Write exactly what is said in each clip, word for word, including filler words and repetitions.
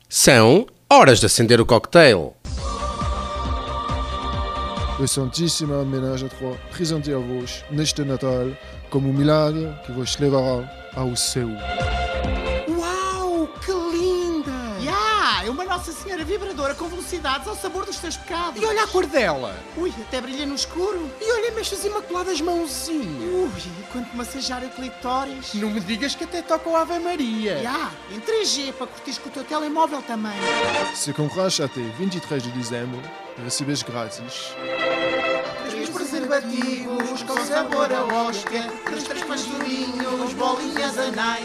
São horas de acender o cocktail. Le Santíssima Homenagem a Trois, presentear-vos neste Natal como um milagre que vos levará ao céu. Uau, que linda! Yeah, é uma Nossa Senhora vibradora com velocidades ao sabor dos teus pecados. E olha a cor dela! Ui, até brilha no escuro. E olha mexas imaculadas mãozinhas! Ui, quanto massajar o clitóris. Não me digas que até toca o Ave Maria! Yeah, em três G para curtir com o teu telemóvel também. Se comprares até vinte e três de dezembro, recebes grátis Três preservativos com sabor a hóstia, três três pastorinhos, bolinhas anais.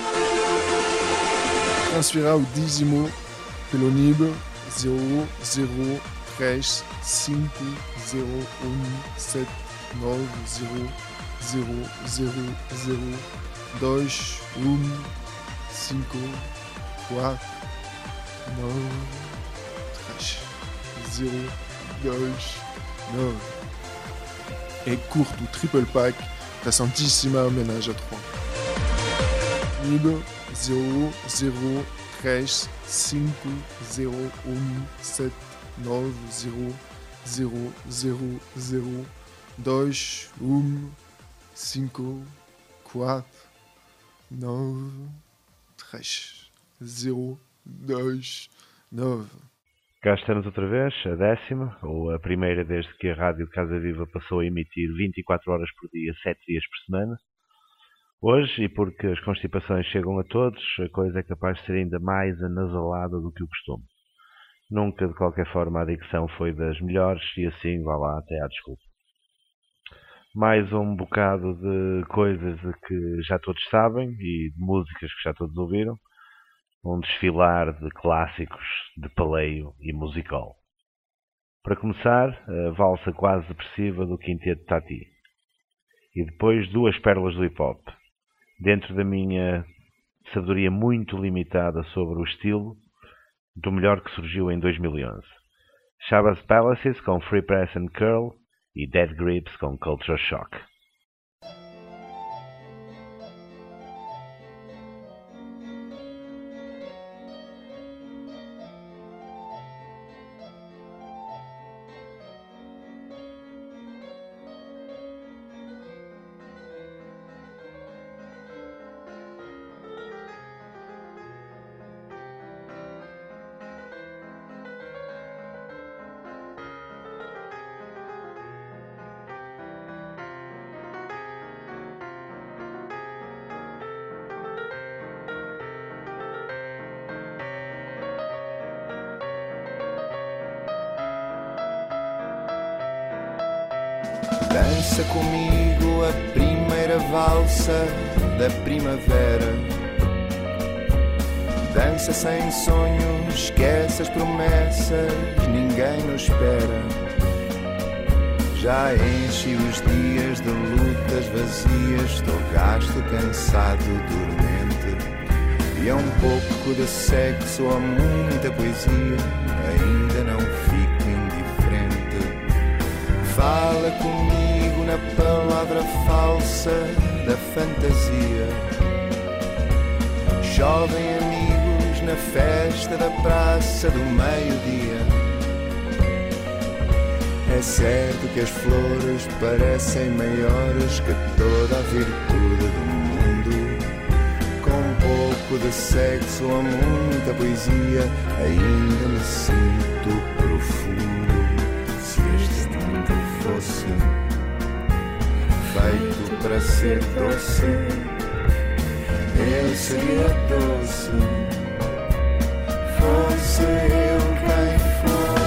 Transfira o dízimo pelo N I B zero zero três cinco zero um sete nove zero zero zero zero dois um cinco quatro nove três zero dois nove. É curto o triple pack da Santíssima Homenagem a Trois. N I B zero zero três cinco zero um sete nove zero zero zero zero dois um cinco quatro nove três zero dois nove. Cá estamos outra vez, a décima, ou a primeira desde que a Rádio Casa Viva passou a emitir vinte e quatro horas por dia, sete dias por semana. Hoje, e porque as constipações chegam a todos, a coisa é capaz de ser ainda mais anasalada do que o costume. Nunca, de qualquer forma, a dicção foi das melhores e assim, vá lá, até à desculpa. Mais um bocado de coisas de que já todos sabem e de músicas que já todos ouviram. Um desfilar de clássicos de paleio e musical. Para começar, a valsa quase depressiva do Quinteto Tati. E depois duas pérolas do hip-hop. Dentro da minha sabedoria muito limitada sobre o estilo, do melhor que surgiu em dois mil e onze. Shabazz Palaces com Free Press and Curl e Dead Grips com Culture Shock. Dança comigo a primeira valsa da primavera. Dança sem sonhos, esquece as promessas, ninguém nos espera. Já enchi os dias de lutas vazias, estou gasto, cansado, dormente. E é um pouco de sexo ou muita poesia, ainda não fico indiferente. Fala comigo na palavra falsa da fantasia. Chovem amigos na festa da praça do meio-dia. É certo que as flores parecem maiores que toda a virtude do mundo. Com um pouco de sexo ou muita poesia, ainda me sinto profundo. Fosse feito para ser doce, eu seria doce. Fosse eu quem fosse.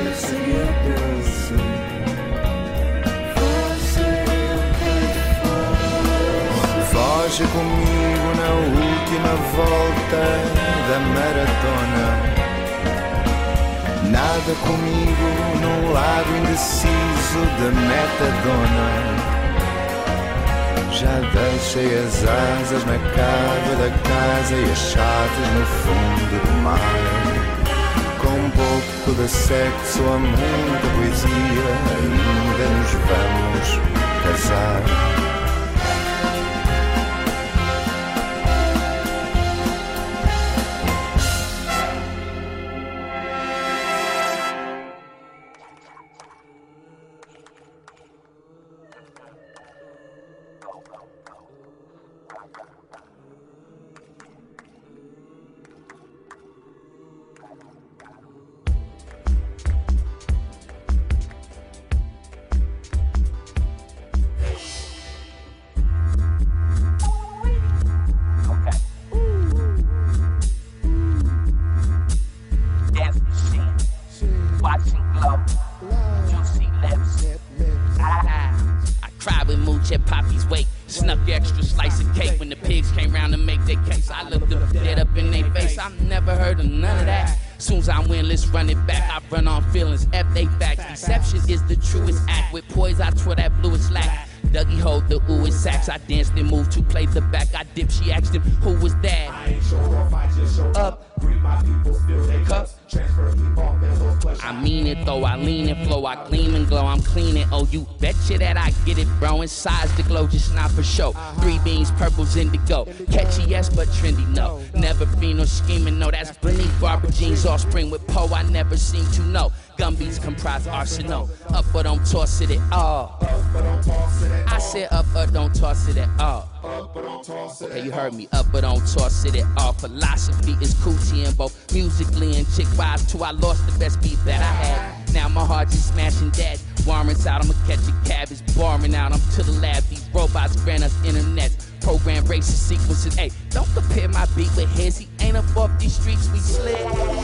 Fosse eu quem fosse. maratona. Nada comigo no lado indeciso da metadona. Já deixei as asas na cava da casa e as chaves no fundo do mar. Com um pouco de sexo há muita poesia, ainda nos vamos casar. Run it back, I run on feelings, F they facts. Deception is the truest act. With poise, I twirl that bluest slack. Dougie hold the ooh sax. I danced and moved to play the back. I dip, she asked him, who was that? I ain't sure if I just show up. Free my people, still they cups. Transfer people, I mean it though, I lean and flow. I gleam and glow, I'm cleaning. Oh, you betcha that I get it, bro. Inside's the glow, just not for show. Three beans, purple's indigo. Catchy, yes, but trendy, no. Never be no scheming, no. That's beneath Barbara Jean's offspring with Poe. I never seem to know. Gumbies comprise arsenal. Up but don't toss it at all. I said up but don't toss it at all. Okay, you heard me. Up but don't toss it at all. Philosophy is coochie and both musically and chick wise too. I lost the best beat that I had. Now my heart just smashing that. Warrants out, I'ma catch a cab. It's barring out, I'm to the lab. These robots grant us internet. Program racist sequences. Hey, don't compare my beat with his. He ain't up off these streets, we slid.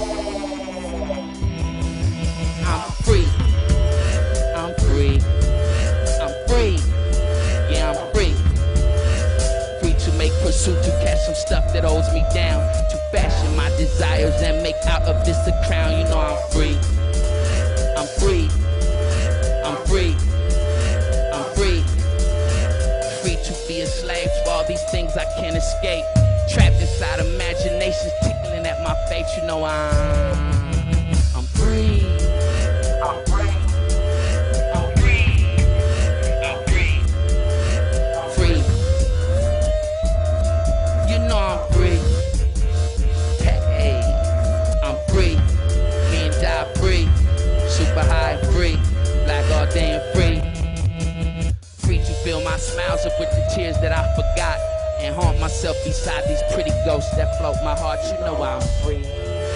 I'm free. I'm free. I'm free. Yeah, I'm free. Free to make pursuit, to catch some stuff that holds me down. To fashion my desires and make out of this a crown. You know I'm free. I'm free. I'm free. I'm free. Free to be a slave to all these things I can't escape. Trapped inside imaginations tickling at my face. You know I'm I'm free. I'm free. I'm free. I'm free. Free. You know I'm free. Hey, I'm free. Me and die free. Super high free. Black all day and free. Free to fill my smiles up with the tears that I forgot. And haunt myself beside these pretty ghosts that float my heart. You know I'm free.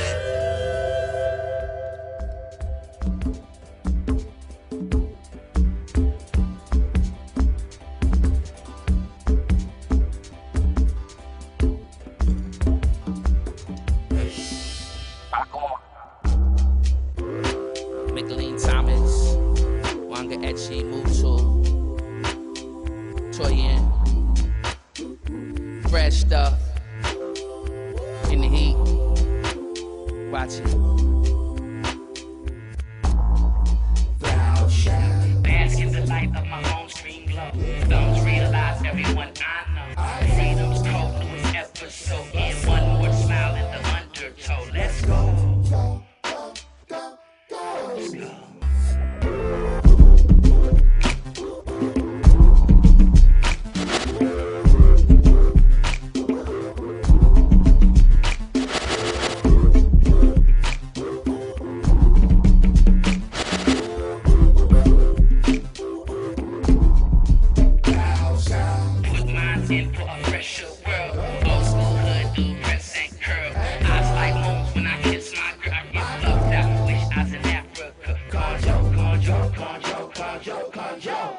Michelin Thomas, Wanga Etchi Mutu, Toyin, fresh stuff, in the heat, watch it. Bask in the light of my own stream glow. Thumbs realize everyone I know. Freedom's code, newest episode. And one more smile in the undertow. Let's go. Let's go. In for a fresher world. Old school hood, do press and curl. Eyes like moons when I kiss my girl. I get loved out, wish I was in Africa. Conjo, conjo, conjo, conjo, conjo.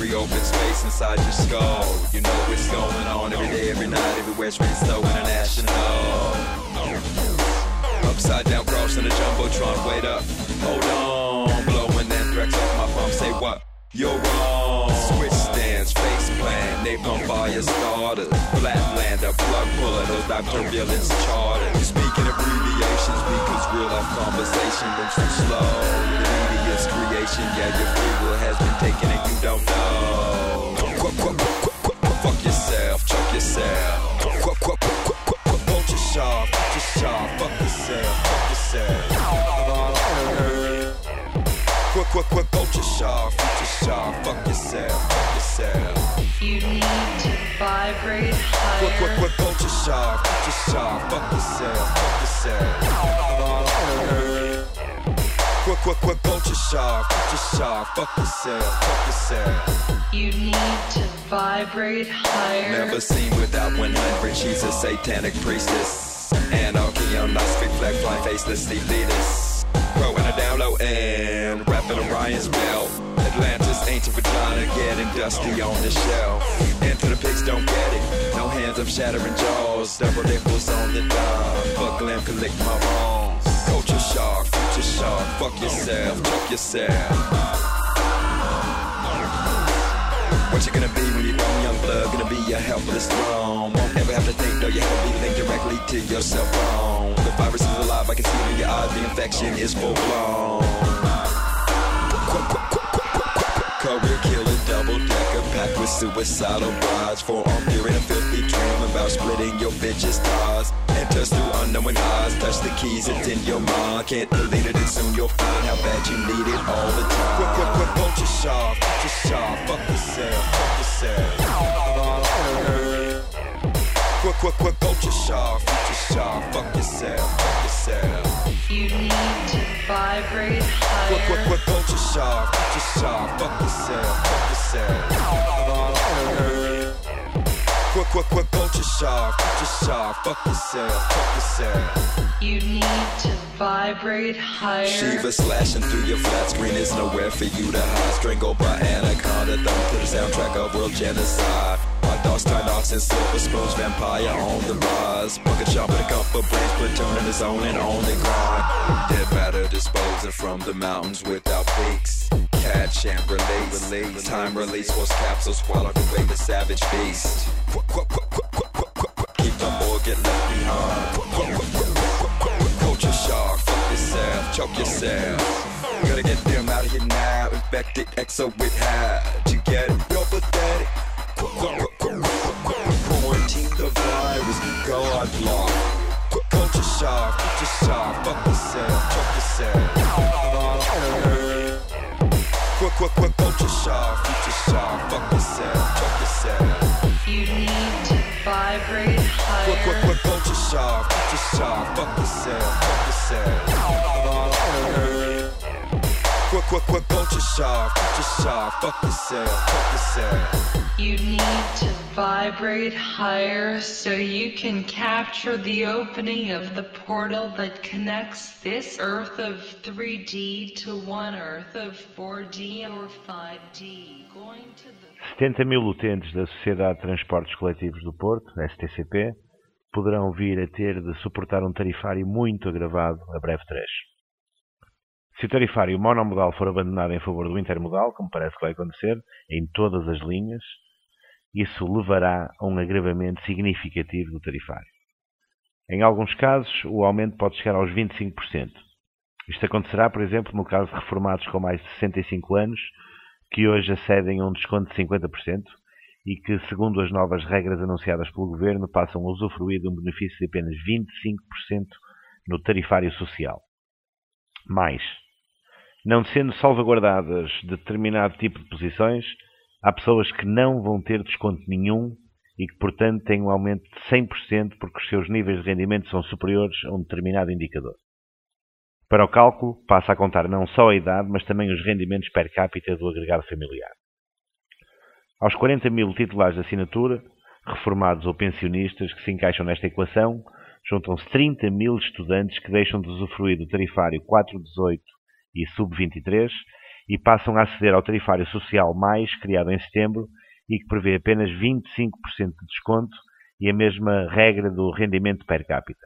every open space inside your skull. You know what's going on every day, every night, everywhere. Streets so international. Upside down cross in a jumbotron. Wait up, hold on. Blowing anthrax off my pump. Say what? You're wrong. Switch stands, face plan, napalm fire starters, flatlander, plug puller, those dive turbulence charters. You speak in abbreviations because real life conversation moves too slow. The media's creation, yeah, your free will has been taken and you don't know. Quack, quack, quack, quack, quack, quack, fuck yourself, choke yourself. Quack, quack, quack, quack, quack, quack, quack, vulture sharp, vulture sharp, fuck yourself, fuck yourself. Quick, quick, quick, culture sharp, future sharp, fuck yourself, fuck yourself. You need to vibrate higher. Quick, quick, quick, culture sharp, future sharp, fuck yourself, fuck yourself. Quick, quick, quick, culture sharp, future sharp, fuck yourself, fuck yourself. You need to vibrate higher. Never seen without one hundred, she's a satanic priestess. Anarchy on nice big flag, flying faceless, elitist. Growing her down low and wrapping Orion's belt. Atlantis, ancient vagina, getting dusty on the shelf. Into the pigs, don't get it. No hands, I'm shattering jaws. Double nipples on the dime. Fuck glam, collect my wrongs. Culture shark, future shark. Fuck yourself, choke yourself. What you gonna be when you're grown, young blood? Gonna be a helpless throne. Won't ever have to think, though, you have to be linked directly to your cell phone. The virus is alive, I can see it in your eyes. The infection is full blown. Career killing, double decker, packed with suicidal brides. Forearm fearing a filthy dream about splitting your bitch's thighs. Enters through unknowing eyes, touch the keys, it's in your mind. Can't delete it, and soon you'll find how bad you need it all the time. Quick, quick, quick, culture sharp, future sharp, fuck yourself, fuck yourself. Quick, quick, quick, culture sharp, future sharp, fuck yourself, fuck yourself. You need to vibrate higher. Quick, quick, quick, culture sharp, future sharp, fuck yourself, fuck yourself. Quick, quick, quick, culture sharp, future sharp, fuck yourself, fuck yourself. You need to vibrate higher. Shiva slashing through your flat screen, there's nowhere for you to hide. Strangled by anaconda, thumb to the soundtrack of world genocide. My dogs turn ox and silver spoons, vampire on the rise. Bucket shop with a couple brains, platoon in his own and on the grind. Dead matter disposing from the mountains without peaks. Catch and release, release. Time release was capsules, swallowed away the savage beast. Keep them or get left behind. Culture shark, fuck yourself, choke yourself. Gotta get them out of here now. Infected exo with hide. You get it? You're pathetic. Quarantine the virus, God block. Culture shark, future shark, fuck yourself, choke yourself. Quick, quick, quick, culture shark, future shark, fuck yourself, choke yourself. You need to vibrate higher. Quick, quick, quick, culture shark, future shark, fuck yourself, fuck yourself. Quick, quick, quick, culture shark, future shark, fuck yourself, fuck yourself. You need to vibrate higher so you can capture the opening of the portal that connects this Earth of three D to one Earth of four D or five D. Going to the... setenta mil utentes da Sociedade de Transportes Coletivos do Porto, S T C P, poderão vir a ter de suportar um tarifário muito agravado a breve trecho. Se o tarifário monomodal for abandonado em favor do intermodal, como parece que vai acontecer, em todas as linhas, isso levará a um agravamento significativo do tarifário. Em alguns casos, o aumento pode chegar aos vinte e cinco por cento. Isto acontecerá, por exemplo, no caso de reformados com mais de sessenta e cinco anos, que hoje acedem a um desconto de cinquenta por cento e que, segundo as novas regras anunciadas pelo Governo, passam a usufruir de um benefício de apenas vinte e cinco por cento no tarifário social. Mais, não sendo salvaguardadas determinado tipo de posições, há pessoas que não vão ter desconto nenhum e que, portanto, têm um aumento de cem por cento porque os seus níveis de rendimento são superiores a um determinado indicador. Para o cálculo, passa a contar não só a idade, mas também os rendimentos per capita do agregado familiar. Aos quarenta mil titulares de assinatura, reformados ou pensionistas que se encaixam nesta equação, juntam-se trinta mil estudantes que deixam de usufruir do tarifário quatro dezoito e sub vinte e três e passam a aceder ao tarifário social mais, criado em setembro, e que prevê apenas vinte e cinco por cento de desconto e a mesma regra do rendimento per capita.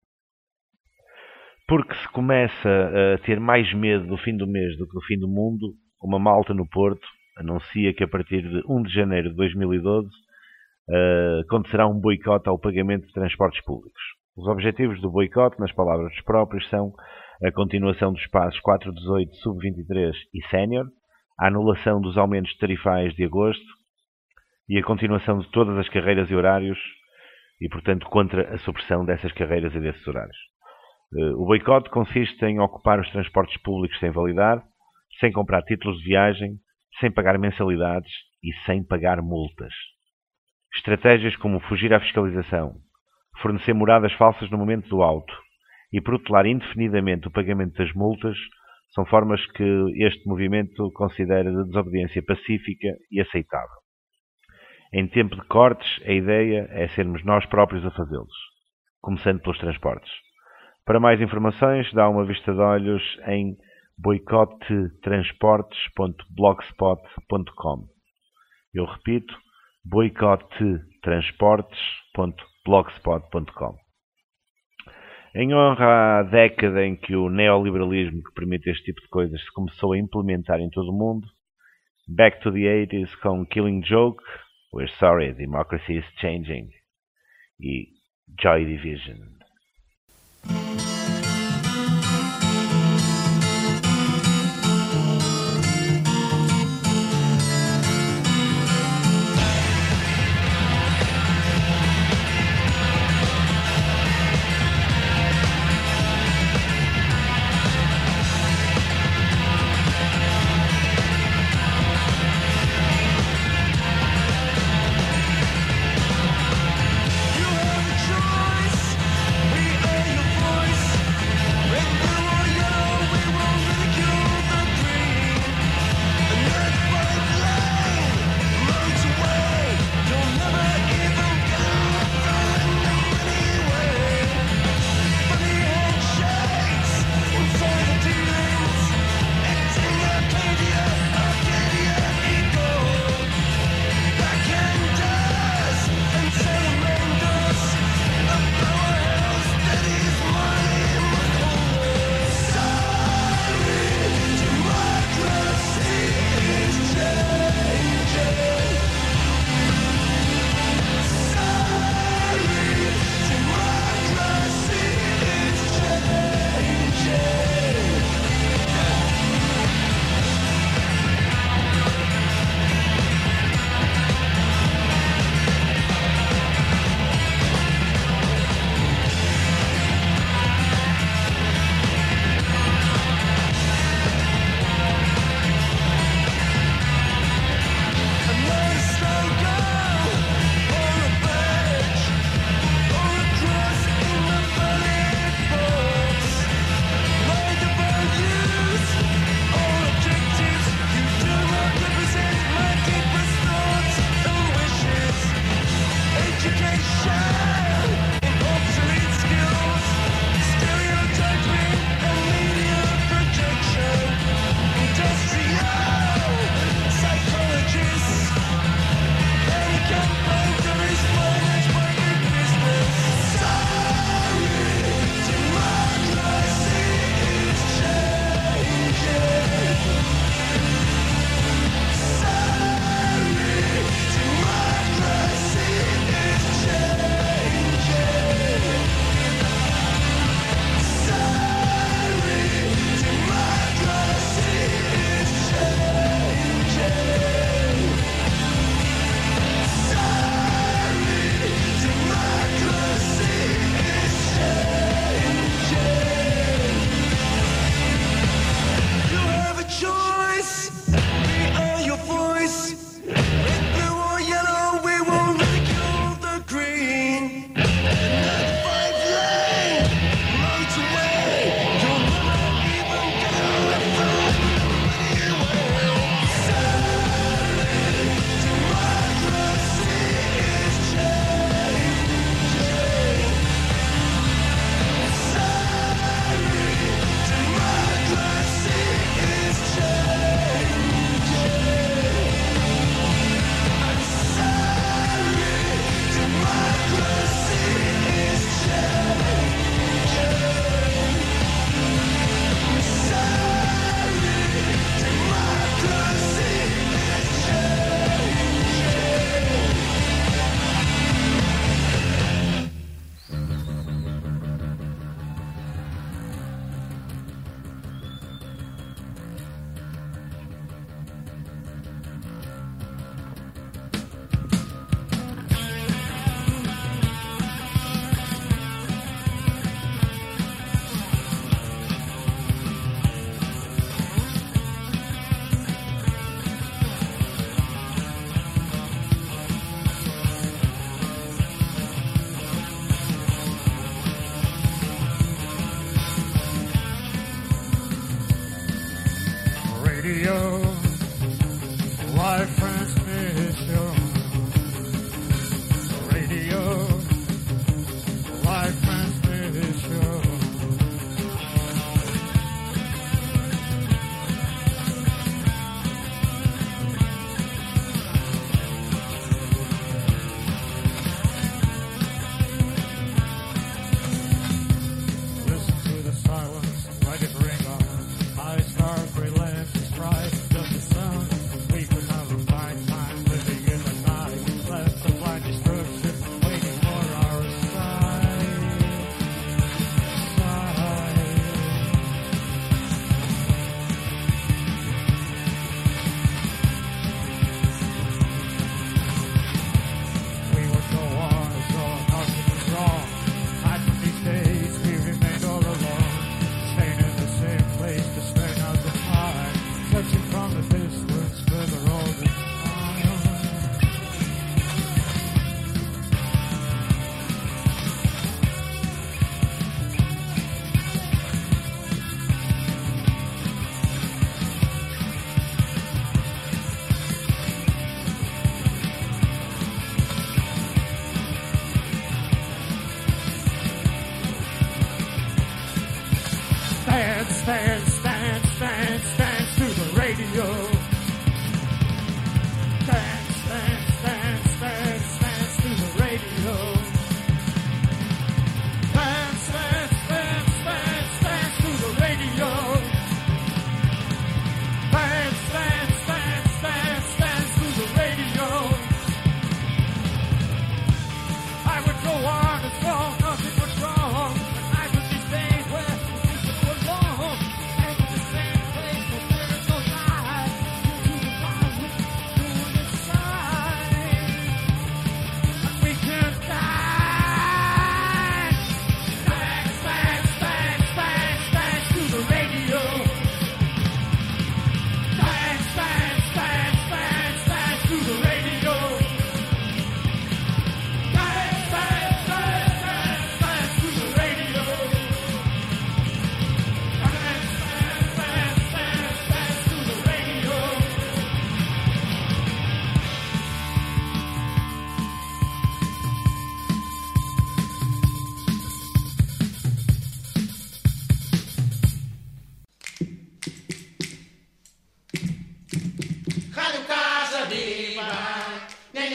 Porque se começa a ter mais medo do fim do mês do que do fim do mundo, uma malta no Porto anuncia que a partir de primeiro de janeiro de dois mil e doze uh, acontecerá um boicote ao pagamento de transportes públicos. Os objetivos do boicote, nas palavras dos próprios, são a continuação dos passos quatro, dezoito, sub vinte e três e sénior, a anulação dos aumentos tarifários de agosto e a continuação de todas as carreiras e horários e, portanto, contra a supressão dessas carreiras e desses horários. O boicote consiste em ocupar os transportes públicos sem validar, sem comprar títulos de viagem, sem pagar mensalidades e sem pagar multas. Estratégias como fugir à fiscalização, fornecer moradas falsas no momento do auto e protelar indefinidamente o pagamento das multas são formas que este movimento considera de desobediência pacífica e aceitável. Em tempo de cortes, a ideia é sermos nós próprios a fazê-los, começando pelos transportes. Para mais informações, dá uma vista de olhos em boicote transportes ponto blogspot ponto com. Eu repito, boicote transportes ponto blogspot ponto com. Em honra à década em que o neoliberalismo que permite este tipo de coisas se começou a implementar em todo o mundo, Back to the eighties com Killing Joke, We're Sorry, Democracy is Changing e Joy Division. You have a choice.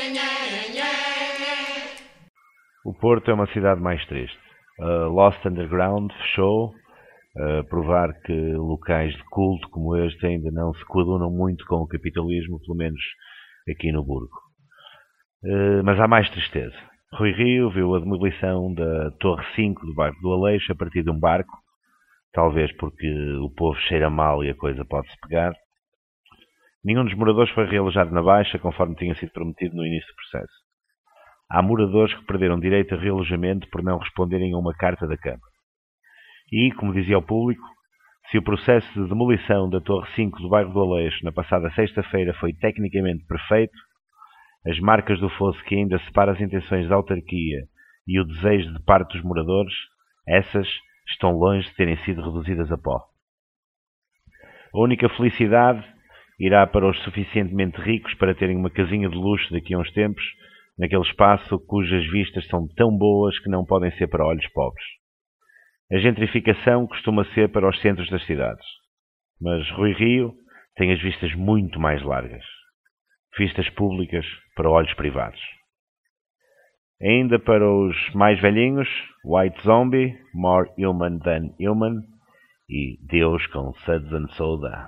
O Porto é uma cidade mais triste. A Lost Underground fechou, a provar que locais de culto como este ainda não se coadunam muito com o capitalismo, pelo menos aqui no Burgo. Mas há mais tristeza. Rui Rio viu a demolição da Torre cinco do bairro do Aleixo a partir de um barco, talvez porque o povo cheira mal e a coisa pode-se pegar. Nenhum dos moradores foi realojado na Baixa, conforme tinha sido prometido no início do processo. Há moradores que perderam direito a realojamento por não responderem a uma carta da Câmara. E, como dizia ao público, se o processo de demolição da Torre cinco do bairro do Aleixo na passada sexta-feira foi tecnicamente perfeito, as marcas do fosso que ainda separam as intenções da autarquia e o desejo de parte dos moradores, essas estão longe de terem sido reduzidas a pó. A única felicidade irá para os suficientemente ricos para terem uma casinha de luxo daqui a uns tempos, naquele espaço cujas vistas são tão boas que não podem ser para olhos pobres. A gentrificação costuma ser para os centros das cidades, mas Rui Rio tem as vistas muito mais largas. Vistas públicas para olhos privados. Ainda para os mais velhinhos, White Zombie, More Human Than Human e Deus com Suds and Soda.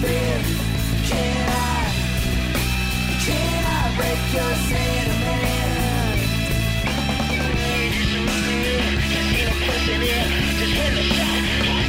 bed. Can I, can I break your sentiment? Just hit the shot.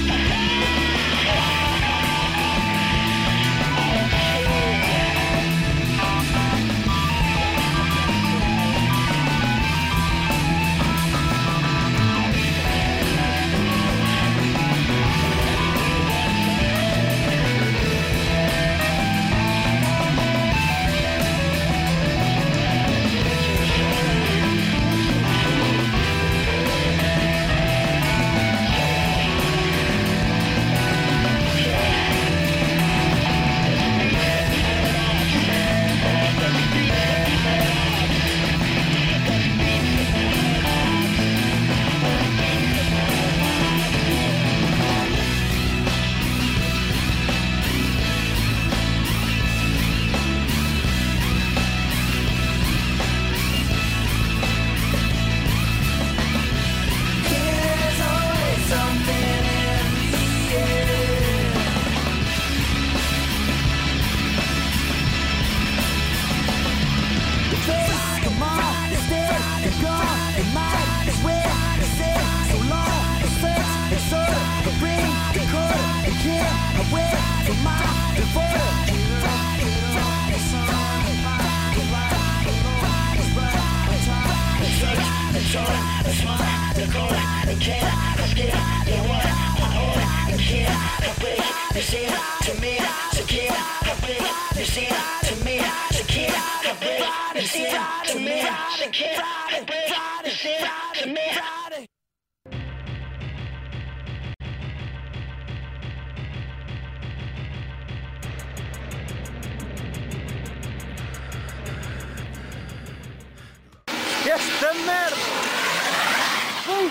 Esta merda! Uh!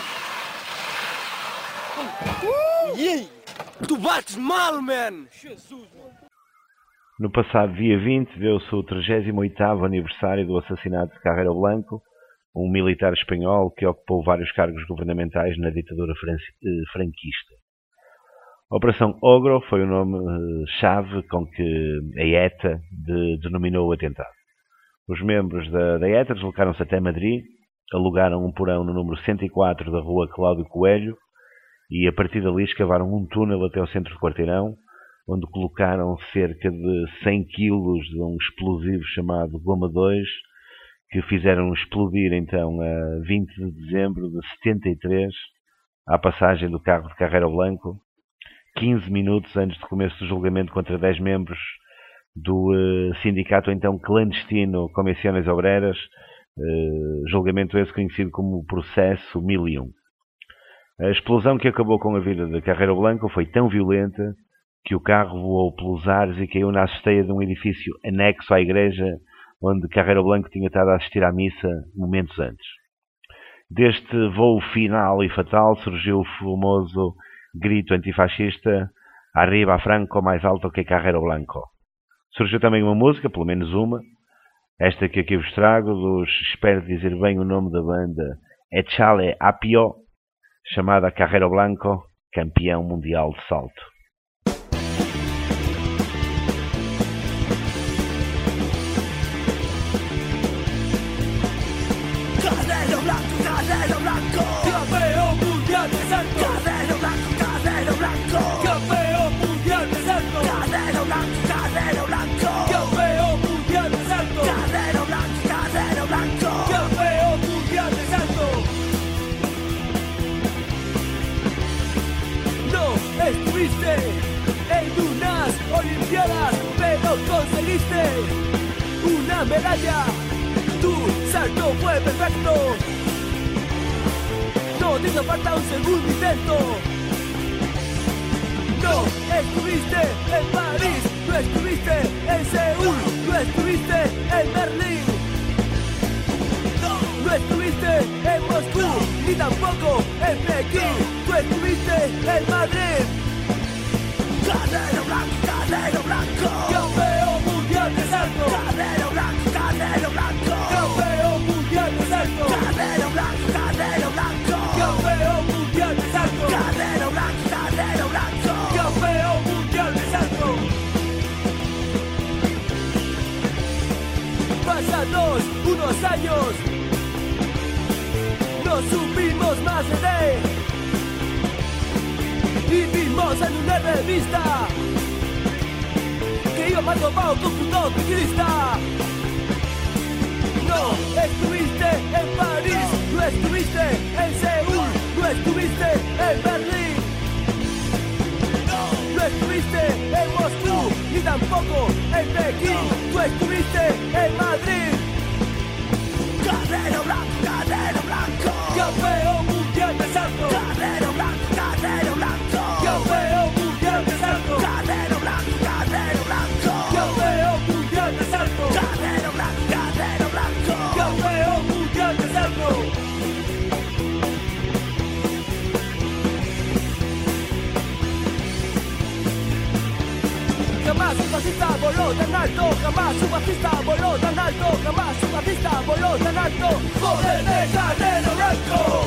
Uh! Yeah. Tu bates mal, man! Jesus, man! No passado dia vinte deu-se o trigésimo oitavo aniversário do assassinato de Carrero Blanco, um militar espanhol que ocupou vários cargos governamentais na ditadura franquista. A Operação Ogro foi o nome-chave com que a ETA de, denominou o atentado. Os membros da, da ETA deslocaram-se até Madrid, alugaram um porão no número cento e quatro da rua Cláudio Coelho e a partir dali escavaram um túnel até ao centro do quarteirão, onde colocaram cerca de cem quilos de um explosivo chamado Goma dois, que fizeram explodir então a vinte de dezembro de setenta e três, à passagem do carro de Carrero Blanco, quinze minutos antes do começo do julgamento contra dez membros do uh, sindicato então clandestino Comisiones Obreras, uh, julgamento esse conhecido como Processo mil e um. A explosão que acabou com a vida de Carrero Blanco foi tão violenta que o carro voou pelos ares e caiu na asteia de um edifício anexo à igreja onde Carrero Blanco tinha estado a assistir à missa momentos antes. Deste voo final e fatal surgiu o famoso grito antifascista "Arriba Franco, mais alto que Carrero Blanco". Surgiu também uma música, pelo menos uma, esta que aqui vos trago, dos, espero dizer bem o nome da banda, Echale Apio, chamada Carrero Blanco, campeão mundial de salto. Carrero Blanco, Carrero Blanco, campeón mundial de salto. Carrero Blanco, Carrero Blanco, campeón mundial de salto. Carrero Blanco, Carrero Blanco, campeón mundial de salto. Carrero Blanco, Carrero Blanco, campeón mundial de salto. No estuviste en unas olimpiadas, pero conseguiste una medalla. Tu salto fue perfecto. No te hizo falta un segundo intento. No estuviste en París, no estuviste en Seúl, no estuviste en Berlín, no estuviste en Moscú, ni tampoco en Pekín, tú estuviste en Madrid. Carrero Blanco, Carrero Blanco, campeón mundial de salto. Carrero Blanco, Carrero Blanco, campeón mundial de salto. Carrero Blanco, Carrero Blanco, campeón mundial de salto. Carrero Blanco, Carrero Blanco, campeón mundial de salto. unos años no supimos más de él y vimos en una revista que iba más dopado que un puto ciclista. No estuviste en París, no estuviste en Seúl, no estuviste en Berlín, no estuviste en Moscú, ni tampoco en Pekín, tú estuviste en Madrid. Carrero blanco, carrero blanco, campeón mundial de salto. Carrero blanco, carrero blanco, campeón mundial de salto. Carrero blanco, carrero blanco, campeón mundial de salto. Carrero blanco, carrero blanco, campeón mundial de salto. Jamás un fascista voló tan alto, jamás un fascista voló tan alto, jamás un fascista voló tan alto. ¡Joder de Carrero Blanco!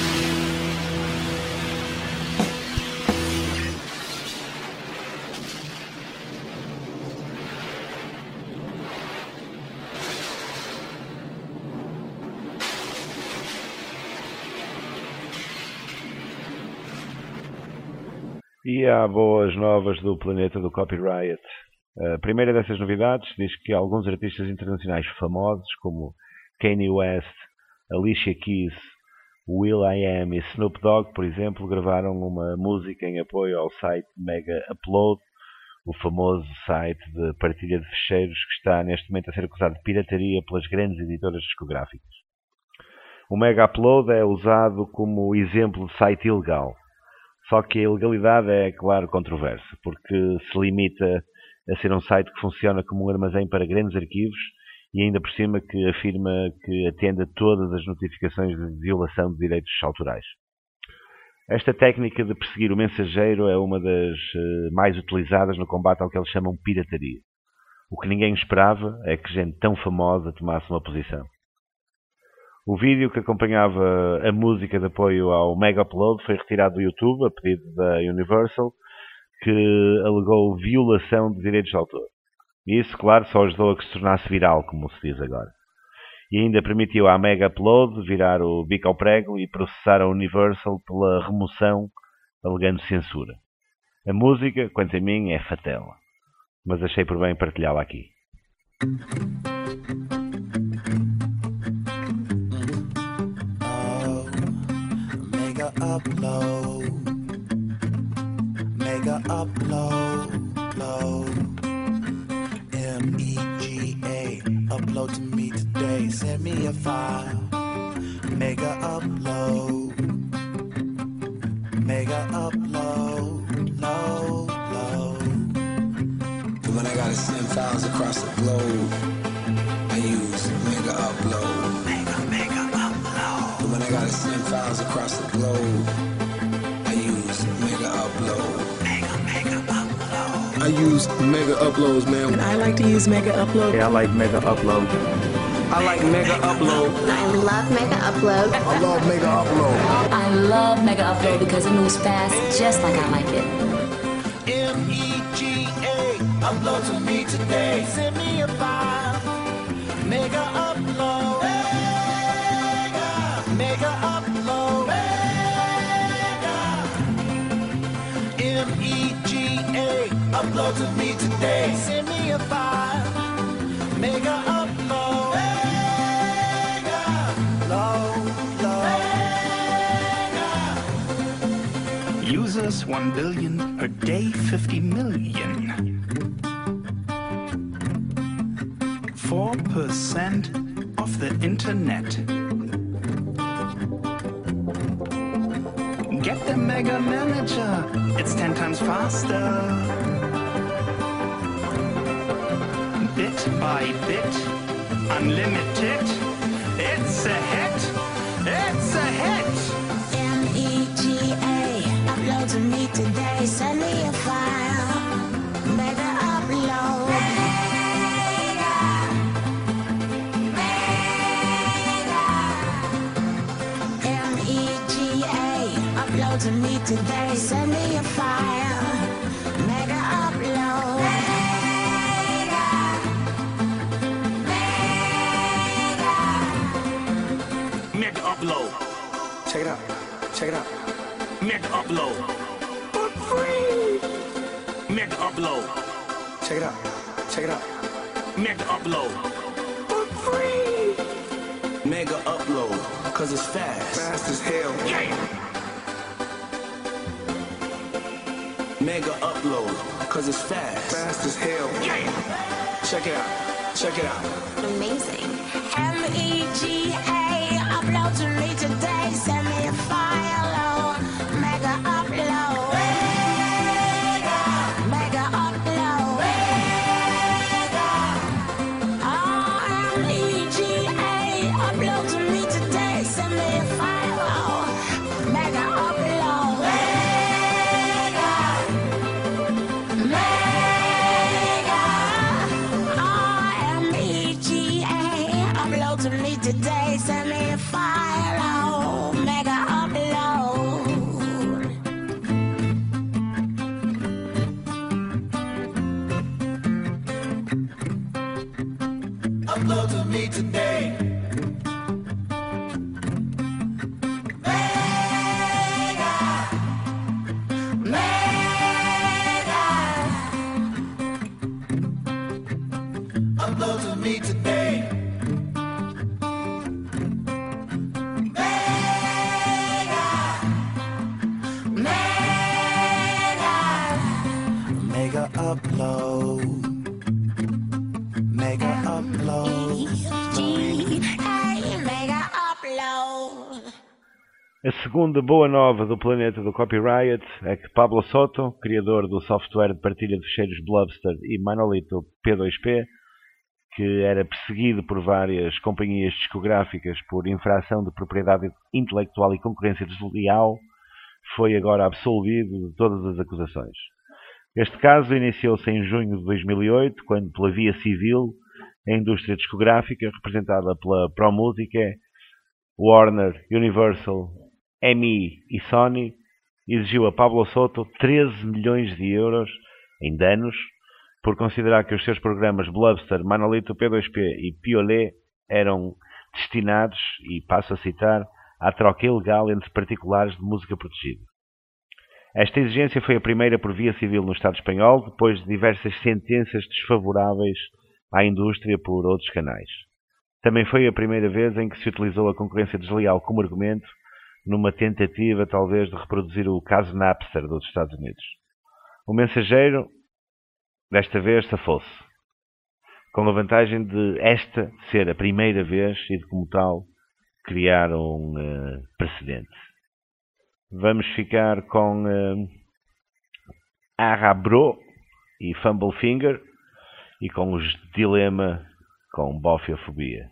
E há boas novas do planeta do Copyright. A primeira dessas novidades diz que alguns artistas internacionais famosos, como Kanye West, Alicia Keys, Will I Am e Snoop Dogg, por exemplo, gravaram uma música em apoio ao site Mega Upload, o famoso site de partilha de ficheiros que está neste momento a ser acusado de pirataria pelas grandes editoras discográficas. O Mega Upload é usado como exemplo de site ilegal. Só que a ilegalidade é, claro, controversa, porque se limita a ser um site que funciona como um armazém para grandes arquivos e ainda por cima que afirma que atende a todas as notificações de violação de direitos autorais. Esta técnica de perseguir o mensageiro é uma das mais utilizadas no combate ao que eles chamam pirataria. O que ninguém esperava é que gente tão famosa tomasse uma posição. O vídeo que acompanhava a música de apoio ao Mega Upload foi retirado do YouTube a pedido da Universal, que alegou violação de direitos de autor. E isso, claro, só ajudou a que se tornasse viral, como se diz agora. E ainda permitiu à Mega Upload virar o bico ao prego e processar a Universal pela remoção, alegando censura. A música, quanto a mim, é fatela, mas achei por bem partilhá-la aqui. Upload, mega upload, upload, M E G A, upload to me today, send me a file, mega upload, mega upload, load, load. When I gotta send files across the globe, I use mega upload. Mega, mega upload. When I gotta send files across the globe, I use mega upload. Mega, mega upload. I use mega uploads, man. And I like to use mega upload. Yeah, I like mega upload. I like mega upload. I love mega upload. I love mega upload. I love mega upload because it moves fast, just like I like it. M E G A, upload to me today. Send me a file. Mega upload. Mega, mega upload. Mega. M E G A, upload to me today. Send me a file. Mega upload. Mega, load, load. Mega. Users one billion per day, fifty million. four percent of the internet. Get the Mega Manager, it's ten times faster. Bit by bit, unlimited. It's a hit, it's a hit. M E G A, upload to me today, send me a file. Mega upload. Upload to me today, send me a file. Mega upload. Mega, mega. check it out, check it out. Mega upload. For free. Mega upload. Check it out, check it out. Mega upload. For free. Mega upload, cause it's fast. Fast as hell. Yeah. Mega upload, cause it's fast. Fast as hell. Yeah. Check it out, check it out. Amazing. M E G A, upload to me today. Send me a file. Oh, mega upload. Mega, mega upload. Mega. Oh, M E G A, upload to me today. Send me a file. Oh, mega upload. Mega, mega. Oh, M E G A, upload to me today. Send me a file. Oh, mega upload. Upload to me today. Mega, mega. Upload to me today. Mega upload. Mega upload. Hey, mega upload. A segunda boa nova do planeta do copyright é que Pablo Soto, criador do software de partilha de ficheiros Blubster e Manolito P dois P, que era perseguido por várias companhias discográficas por infração de propriedade intelectual e concorrência desleal, foi agora absolvido de todas as acusações. Este caso iniciou-se em junho de dois mil e oito, quando, pela via civil, a indústria discográfica, representada pela ProMusica, Warner, Universal, M I e Sony, exigiu a Pablo Soto treze milhões de euros em danos por considerar que os seus programas Blubster, Manolito P dois P e Piolé eram destinados, e passo a citar, à troca ilegal entre particulares de música protegida. Esta exigência foi a primeira por via civil no Estado espanhol, depois de diversas sentenças desfavoráveis à indústria por outros canais. Também foi a primeira vez em que se utilizou a concorrência desleal como argumento, numa tentativa talvez de reproduzir o caso Napster dos Estados Unidos. O mensageiro, desta vez, safou-se, com a vantagem de esta ser a primeira vez e de, como tal, criar um uh, precedente. Vamos ficar com uh, Arabro e Fumblefinger e com os Dilema com Bofiofobia.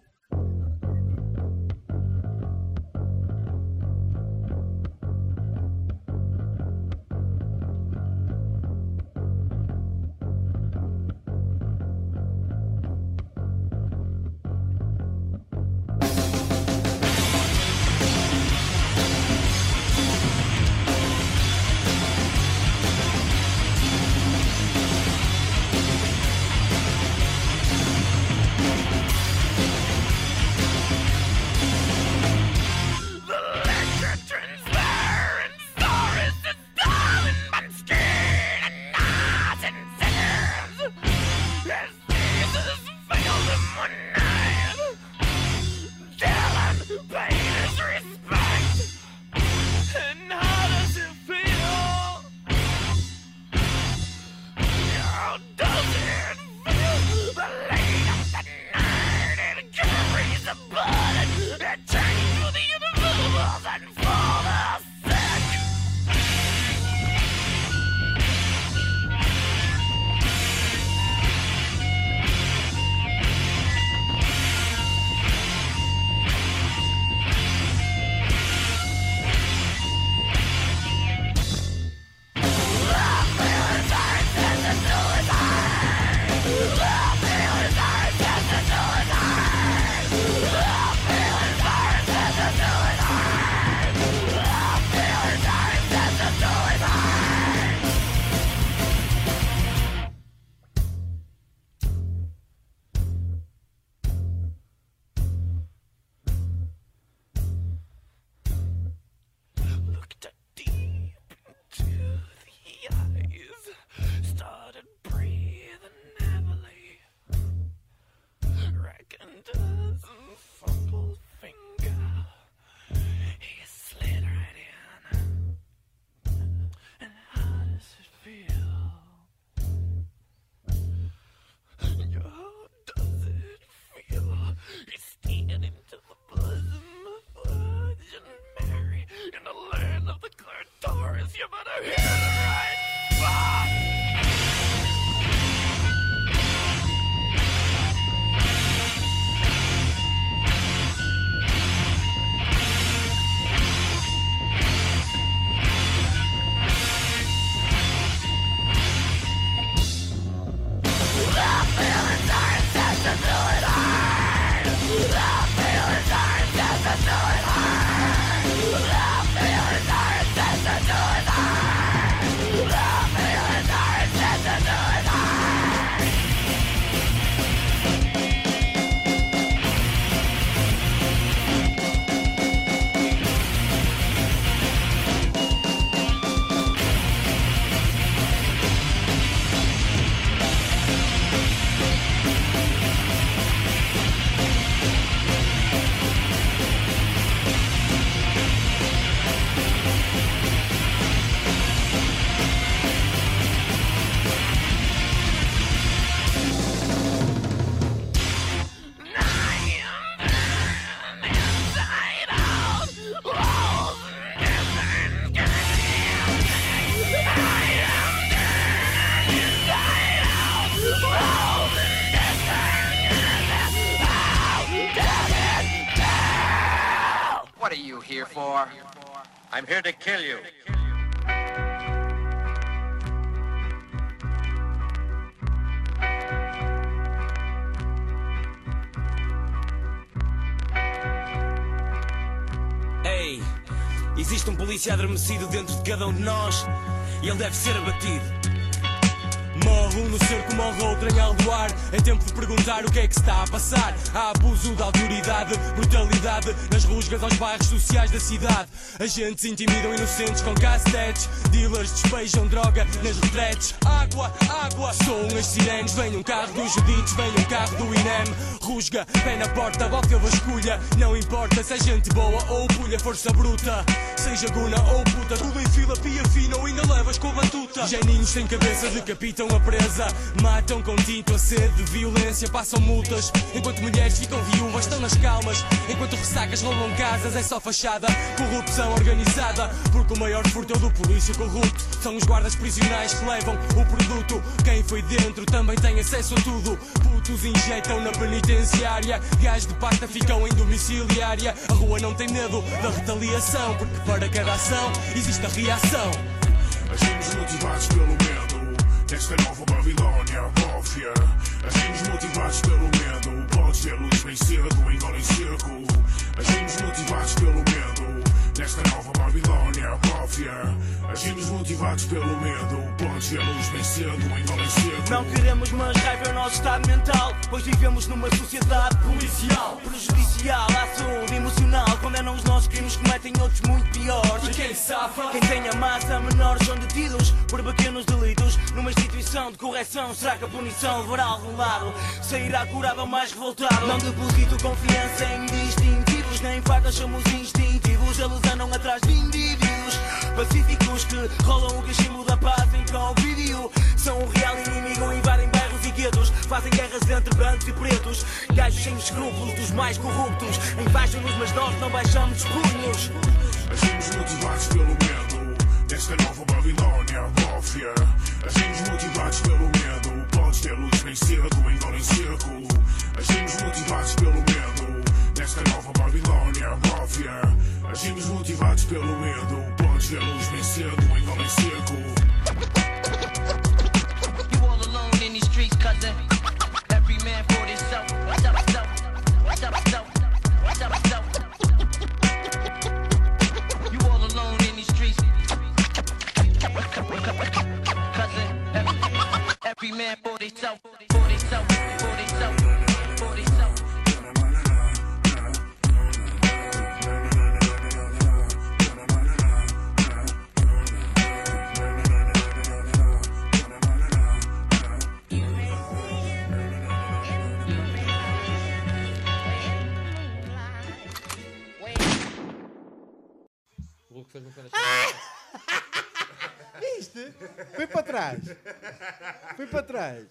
here for? I'm here to kill you. Ei, existe um polícia adormecido dentro de cada um de nós e ele deve ser abatido. Morre um no cerco, morre outro em Aldoar. É tempo de perguntar o que é que se está a passar. Há abuso da autoridade, brutalidade nas rusgas aos bairros sociais da cidade. Agentes intimidam inocentes com castetes. Dealers despejam droga nas retretes. Água, água, soam as sirenes. Vem um carro dos Juditos, vem um carro do I N E M. Rusga, pé na porta, boca vasculha. Não importa se é gente boa ou pulha, força bruta. Seja guna ou puta, tudo em fila, pia fina ou ainda levas com a batuta. Geninhos sem cabeça decapitam a presa. Matam com tinto a sede de violência, passam multas. Enquanto mulheres ficam viúvas, estão nas calmas. Enquanto ressacas roubam casas, é só fachada. Corrupção organizada, porque o maior furto é o do polícia corrupto. São os guardas prisionais que levam o produto. Quem foi dentro também tem acesso a tudo. Putos injetam na penitenciária. Gás de pasta ficam em domiciliária. A rua não tem medo da retaliação, porque para cada ação existe a reação. Agimos motivados pelo medo, nesta nova Babilónia, bófia. Agimos motivados pelo medo, podes ver luz bem cedo, engole em seco. Agimos motivados pelo medo, nesta nova Babilónia, bófia. Agimos motivados pelo medo, podes ver luz bem cedo, engole em seco. Não queremos, mas raiva é o nosso estado mental, pois vivemos numa sociedade policial, prejudicial à saúde emocional. Condenam os nossos crimes, cometem outros muito piores. E quem safa? Quem tem a massa menores são detidos por pequenos delitos. Numa instituição de correção, será que a punição levará a algum lado? Sairá curado ou mais revoltado? Não deposito confiança em distintivos, nem fardas somos instintivos. Eles andam atrás de indivíduos pacíficos que rolam o cachimbo da paz em convívio. São um real inimigo, invadem bairros e guetos, fazem guerras entre brancos e pretos. Gajos sem escrúpulos dos mais corruptos, enfaixam-nos mas nós não baixamos os punhos. Agimos motivados pelo medo, nesta nova Babilónia, bófia. Agimos motivados pelo medo, podes ter luz bem cedo, engole em seco. Agimos motivados pelo medo, nesta nova Babilónia, bófia. Agimos motivados pelo medo, podes ver luz bem cedo, engole em seco. You all alone in these streets, cousin. Every man for himself. Self, self, self, self, self, self. You all alone in these streets, cousin. Every, every man for himself, for himself, for himself, for himself. Viste? Foi para trás. Foi para trás.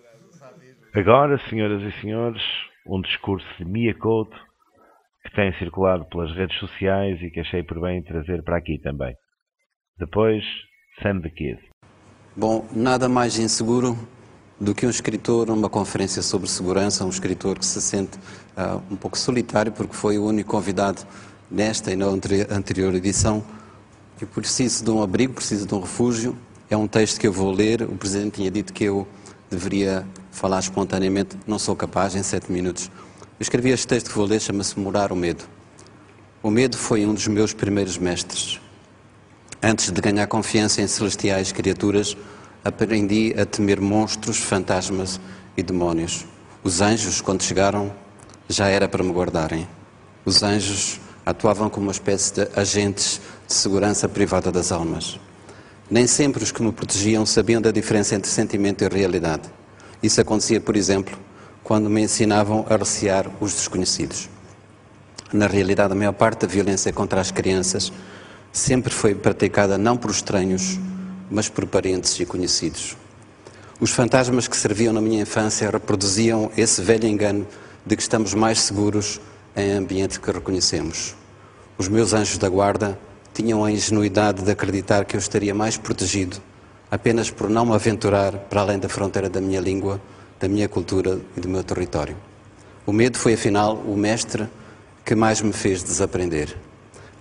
Agora, senhoras e senhores, um discurso de Mia Couto que tem circulado pelas redes sociais e que achei por bem trazer para aqui também. Depois, Sam the Kid. Bom, nada mais inseguro do que um escritor numa conferência sobre segurança, um escritor que se sente uh, um pouco solitário porque foi o único convidado nesta e na anterior edição. Eu preciso de um abrigo, preciso de um refúgio. É um texto que eu vou ler. O Presidente tinha dito que eu deveria falar espontaneamente. Não sou capaz em sete minutos. Eu escrevi este texto que vou ler, chama-se Morar o Medo. O medo foi um dos meus primeiros mestres. Antes de ganhar confiança em celestiais criaturas, aprendi a temer monstros, fantasmas e demónios. Os anjos, quando chegaram, já era para me guardarem. Os anjos atuavam como uma espécie de agentes de segurança privada das almas. Nem sempre os que me protegiam sabiam da diferença entre sentimento e realidade. Isso acontecia, por exemplo, quando me ensinavam a recear os desconhecidos. Na realidade, a maior parte da violência contra as crianças sempre foi praticada não por estranhos, mas por parentes e conhecidos. Os fantasmas que serviam na minha infância reproduziam esse velho engano de que estamos mais seguros em ambiente que reconhecemos. Os meus anjos da guarda tinham a ingenuidade de acreditar que eu estaria mais protegido apenas por não me aventurar para além da fronteira da minha língua, da minha cultura e do meu território. O medo foi, afinal, o mestre que mais me fez desaprender.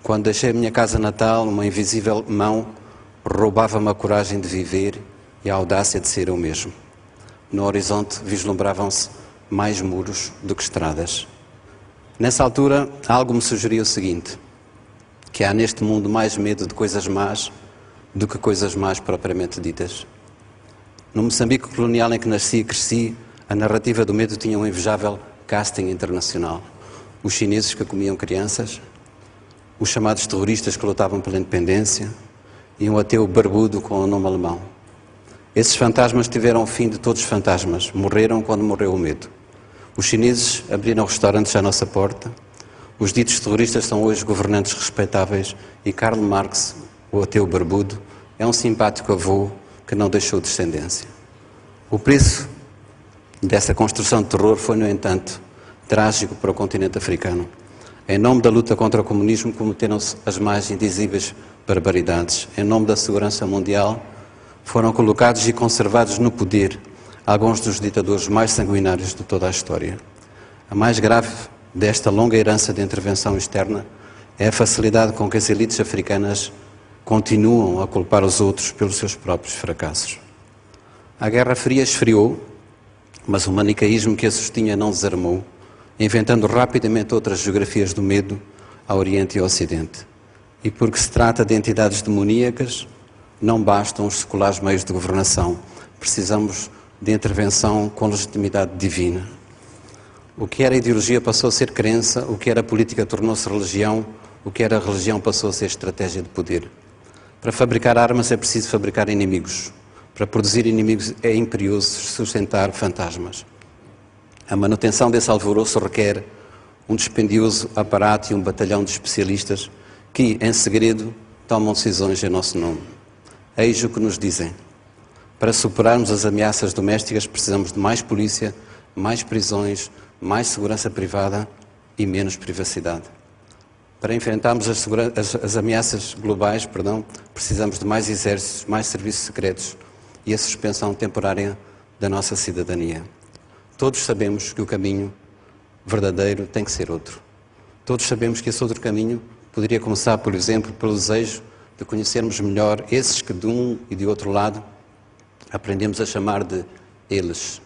Quando deixei a minha casa natal, uma invisível mão roubava-me a coragem de viver e a audácia de ser eu mesmo. No horizonte vislumbravam-se mais muros do que estradas. Nessa altura, algo me sugeria o seguinte, que há neste mundo mais medo de coisas más do que coisas más propriamente ditas. No Moçambique colonial em que nasci e cresci, a narrativa do medo tinha um invejável casting internacional. Os chineses que comiam crianças, os chamados terroristas que lutavam pela independência e um ateu barbudo com o nome alemão. Esses fantasmas tiveram o fim de todos os fantasmas, morreram quando morreu o medo. Os chineses abriram restaurantes à nossa porta, os ditos terroristas são hoje governantes respeitáveis e Karl Marx, o ateu barbudo, é um simpático avô que não deixou descendência. O preço dessa construção de terror foi, no entanto, trágico para o continente africano. Em nome da luta contra o comunismo cometeram-se as mais indizíveis barbaridades. Em nome da segurança mundial foram colocados e conservados no poder alguns dos ditadores mais sanguinários de toda a história. A mais grave desta longa herança de intervenção externa é a facilidade com que as elites africanas continuam a culpar os outros pelos seus próprios fracassos. A Guerra Fria esfriou, mas o manicaísmo que a sustinha não desarmou, inventando rapidamente outras geografias do medo ao Oriente e ao Ocidente. E porque se trata de entidades demoníacas, não bastam os seculares meios de governação. Precisamos de intervenção com legitimidade divina. O que era ideologia passou a ser crença, o que era política tornou-se religião, o que era religião passou a ser estratégia de poder. Para fabricar armas é preciso fabricar inimigos. Para produzir inimigos é imperioso sustentar fantasmas. A manutenção desse alvoroço requer um dispendioso aparato e um batalhão de especialistas que, em segredo, tomam decisões em nosso nome. Eis o que nos dizem. Para superarmos as ameaças domésticas precisamos de mais polícia, mais prisões, mais segurança privada e menos privacidade. Para enfrentarmos as, as, as ameaças globais, perdão, precisamos de mais exércitos, mais serviços secretos e a suspensão temporária da nossa cidadania. Todos sabemos que o caminho verdadeiro tem que ser outro. Todos sabemos que esse outro caminho poderia começar, por exemplo, pelo desejo de conhecermos melhor esses que de um e de outro lado aprendemos a chamar de eles.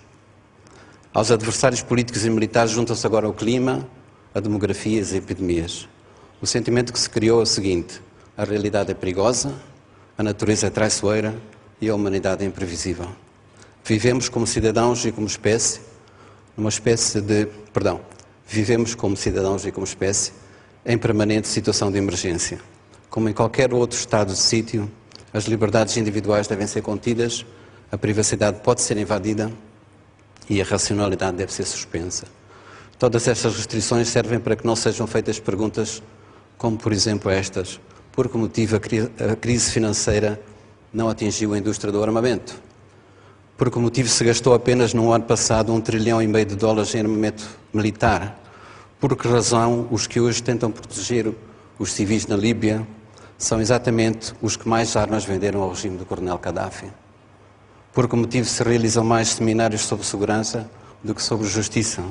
Aos adversários políticos e militares juntam-se agora o clima, a demografia e as epidemias. O sentimento que se criou é o seguinte: a realidade é perigosa, a natureza é traiçoeira e a humanidade é imprevisível. Vivemos como cidadãos e como espécie, numa espécie de, perdão, vivemos como cidadãos e como espécie em permanente situação de emergência. Como em qualquer outro estado de sítio, as liberdades individuais devem ser contidas, a privacidade pode ser invadida e a racionalidade deve ser suspensa. Todas estas restrições servem para que não sejam feitas perguntas como, por exemplo, estas: por que motivo a, cri a crise financeira não atingiu a indústria do armamento? Por que motivo se gastou apenas no ano passado um trilhão e meio de dólares em armamento militar? Por que razão os que hoje tentam proteger os civis na Líbia são exatamente os que mais armas venderam ao regime do Coronel Gaddafi? Por que motivo se realizam mais seminários sobre segurança do que sobre justiça?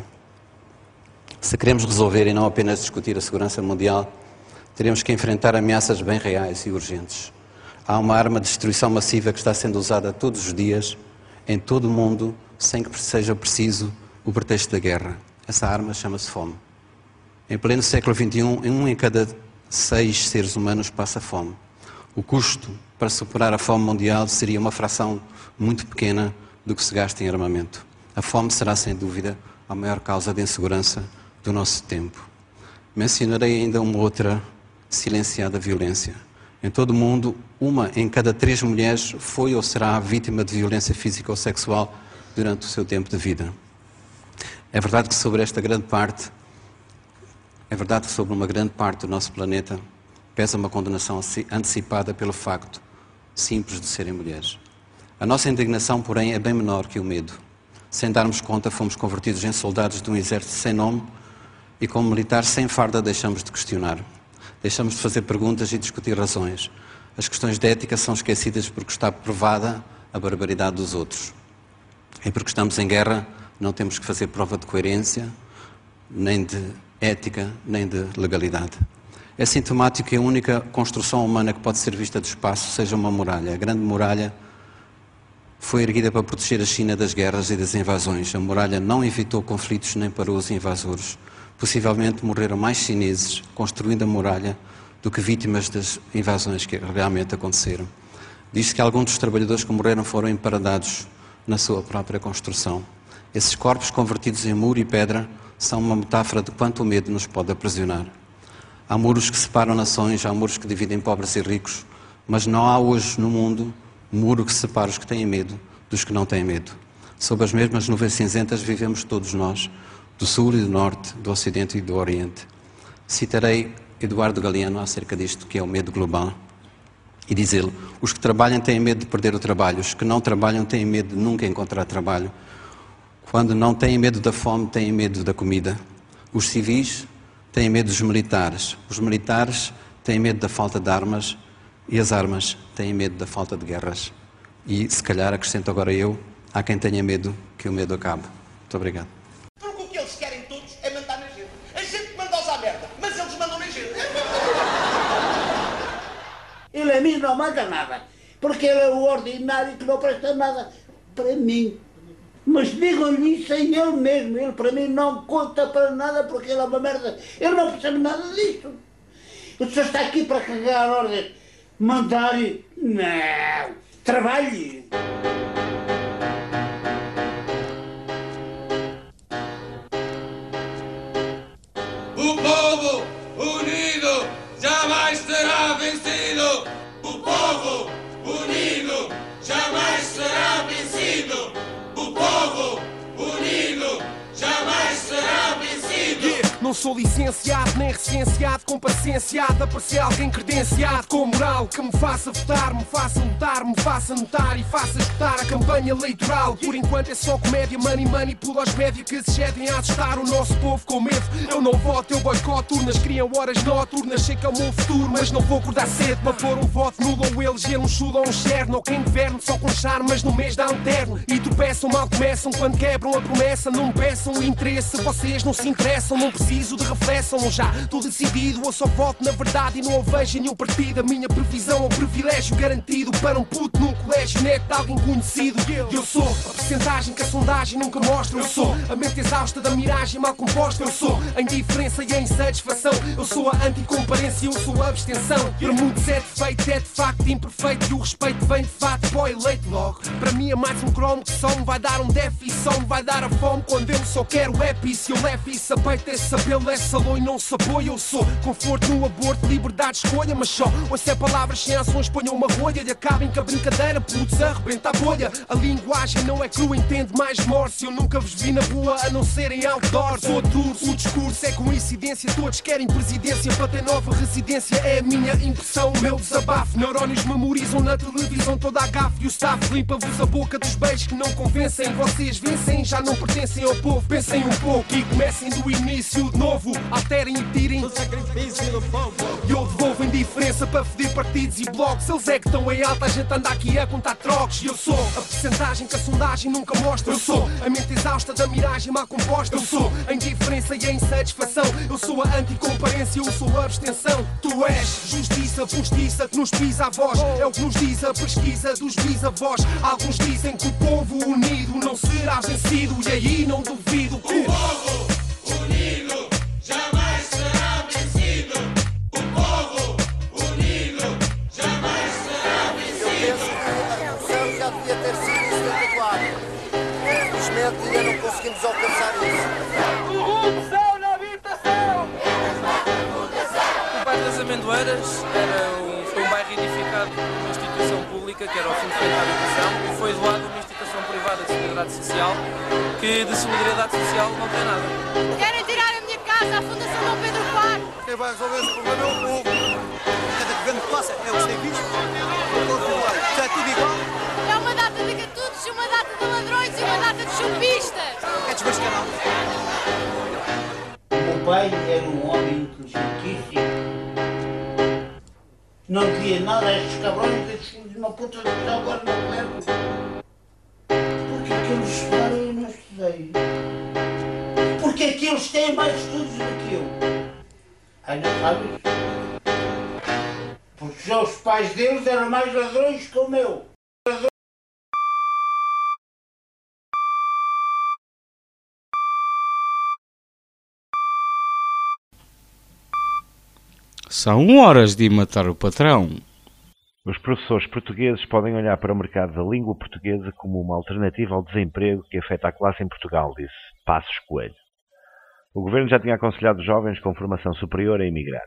Se queremos resolver e não apenas discutir a segurança mundial, teremos que enfrentar ameaças bem reais e urgentes. Há uma arma de destruição massiva que está sendo usada todos os dias, em todo o mundo, sem que seja preciso o pretexto da guerra. Essa arma chama-se fome. Em pleno século vinte e um, um em cada seis seres humanos passa fome. O custo para superar a fome mundial seria uma fração muito pequena do que se gasta em armamento. A fome será, sem dúvida, a maior causa de insegurança do nosso tempo. Mencionarei ainda uma outra silenciada violência. Em todo o mundo, uma em cada três mulheres foi ou será vítima de violência física ou sexual durante o seu tempo de vida. É verdade que sobre esta grande parte, é verdade que sobre uma grande parte do nosso planeta pesa uma condenação antecipada pelo facto simples de serem mulheres. A nossa indignação, porém, é bem menor que o medo. Sem darmos conta, fomos convertidos em soldados de um exército sem nome e, como militares sem farda, deixamos de questionar. Deixamos de fazer perguntas e discutir razões. As questões de ética são esquecidas porque está provada a barbaridade dos outros. E porque estamos em guerra, não temos que fazer prova de coerência, nem de ética, nem de legalidade. É sintomático que a única construção humana que pode ser vista do espaço seja uma muralha. A Grande Muralha foi erguida para proteger a China das guerras e das invasões. A muralha não evitou conflitos nem parou os invasores. Possivelmente morreram mais chineses construindo a muralha do que vítimas das invasões que realmente aconteceram. Diz-se que alguns dos trabalhadores que morreram foram emparadados na sua própria construção. Esses corpos convertidos em muro e pedra são uma metáfora de quanto o medo nos pode aprisionar. Há muros que separam nações, há muros que dividem pobres e ricos, mas não há hoje no mundo um muro que separa os que têm medo dos que não têm medo. Sob as mesmas nuvens cinzentas vivemos todos nós, do sul e do norte, do ocidente e do oriente. Citarei Eduardo Galeano acerca disto, que é o medo global, e diz-lhe: os que trabalham têm medo de perder o trabalho, os que não trabalham têm medo de nunca encontrar trabalho. Quando não têm medo da fome, têm medo da comida. Os civis têm medo dos militares, os militares têm medo da falta de armas e as armas têm medo da falta de guerras. E, se calhar, acrescento agora eu, há quem tenha medo que o medo acabe. Muito obrigado. Porque o que eles querem todos é mandar na gente. A gente manda-os à merda, mas eles mandam na gente. Ele a mim não manda nada, porque ele é o ordinário que não presta nada para mim. Mas digam-lhe isso a ele mesmo, ele para mim não conta para nada porque ele é uma merda, ele não percebe nada disso. O senhor está aqui para cagar ordens, mandar, não, trabalhe. O povo unido jamais será vencido. O povo unido jamais será vencido. O povo unido jamais será vencido. Yeah. Não sou licenciado, nem recenseado, com paciênciado, aparecer alguém credenciado com moral que me faça votar, me faça notar, me faça notar e faça escutar a campanha eleitoral. Por enquanto é só comédia, money, money, pula aos médios que se cedem a assustar o nosso povo com medo. Eu não voto, eu boicoto urnas, criam horas noturnas, sei que é o meu futuro, mas não vou acordar cedo para pôr um voto nulo ou eleger um chulo ou um cherno, ou quem governo só com charmas no mês dá um terno. E tropeçam, mal começam, quando quebram a promessa, não me peçam o interesse, vocês não se interessam, não preciso de reflexão, já estou decidido, eu só voto na verdade e não vejo nenhum partido. A minha previsão é um privilégio garantido para um puto num colégio neto de alguém conhecido. Eu sou a percentagem que a sondagem nunca mostra, eu sou a mente exausta da miragem mal composta, eu sou a indiferença e a insatisfação, eu sou a anticomparência, eu sou a abstenção. Para muitos é defeito, é de facto imperfeito e o respeito vem de fato para o eleito logo. Para mim é mais um cromo que só me vai dar um déficit, só me vai dar a fome quando eu só quero é e se eu levo isso a peito, esse apelo é salão e não se apoia. Eu sou conforto no aborto, liberdade de escolha, mas só ouço é palavras sem ações, ponham uma rolha e acabem com a brincadeira, putz, arrebenta a bolha. A linguagem não é crua, entende mais morse. Eu nunca vos vi na rua a não ser em outdoors. Outros, o discurso é coincidência, todos querem presidência para ter nova residência. É a minha impressão, o meu desabafo. Neurónios memorizam na televisão toda a gafe e o staff limpa-vos a boca dos beijos que não convencem. Vocês vencem, já não pertencem ao povo. Pensem um pouco e comecem do início de novo. Alterem e tirem o sacrifício do povo. E eu devolvo indiferença para foder partidos e blocos. Eles é que estão em alta, a gente anda aqui a contar trocos. E eu sou a percentagem que a sondagem nunca mostra. Eu sou a mente exausta da miragem mal composta. Eu sou a indiferença e a insatisfação. Eu sou a anticomparência, eu sou a abstenção. Tu és justiça, justiça que nos pisa a voz. É o que nos diz a pesquisa dos bisavós. Alguns dizem que o povo unido não será vencido. E aí não duvido que o povo unido jamais será vencido. O povo unido jamais será vencido. Eu penso que a revolução já devia ter sido em setenta e quatro. Infelizmente ainda não conseguimos alcançar isso. Corrupção na habitação! O bairro das Amendoeiras era um, foi um bairro edificado por uma instituição pública que era o Fundo de Habitação e foi doado a uma instituição privada de solidariedade social que de solidariedade social não tem nada. Querem tirar a minha casa à Fundação Dom Pedro Par. Quem vai resolver esse problema é o povo. Cada governo que passa é o que tem visto. Já é tudo igual. É uma data de gatudos, uma data de ladrões e uma data de chupistas. É desmascarado. O meu pai era um homem inteligentíssimo. Não queria nada a estes cabrões, estes filhos de uma puta que agora não levo. Porque é que eles estudaram e eu não estudei? Porque é que eles têm mais estudos do que eu? Ah, não sabes? Porque já os pais deles eram mais ladrões que o meu. São horas de matar o patrão. Os professores portugueses podem olhar para o mercado da língua portuguesa como uma alternativa ao desemprego que afeta a classe em Portugal, disse Passos Coelho. O governo já tinha aconselhado jovens com formação superior a emigrar.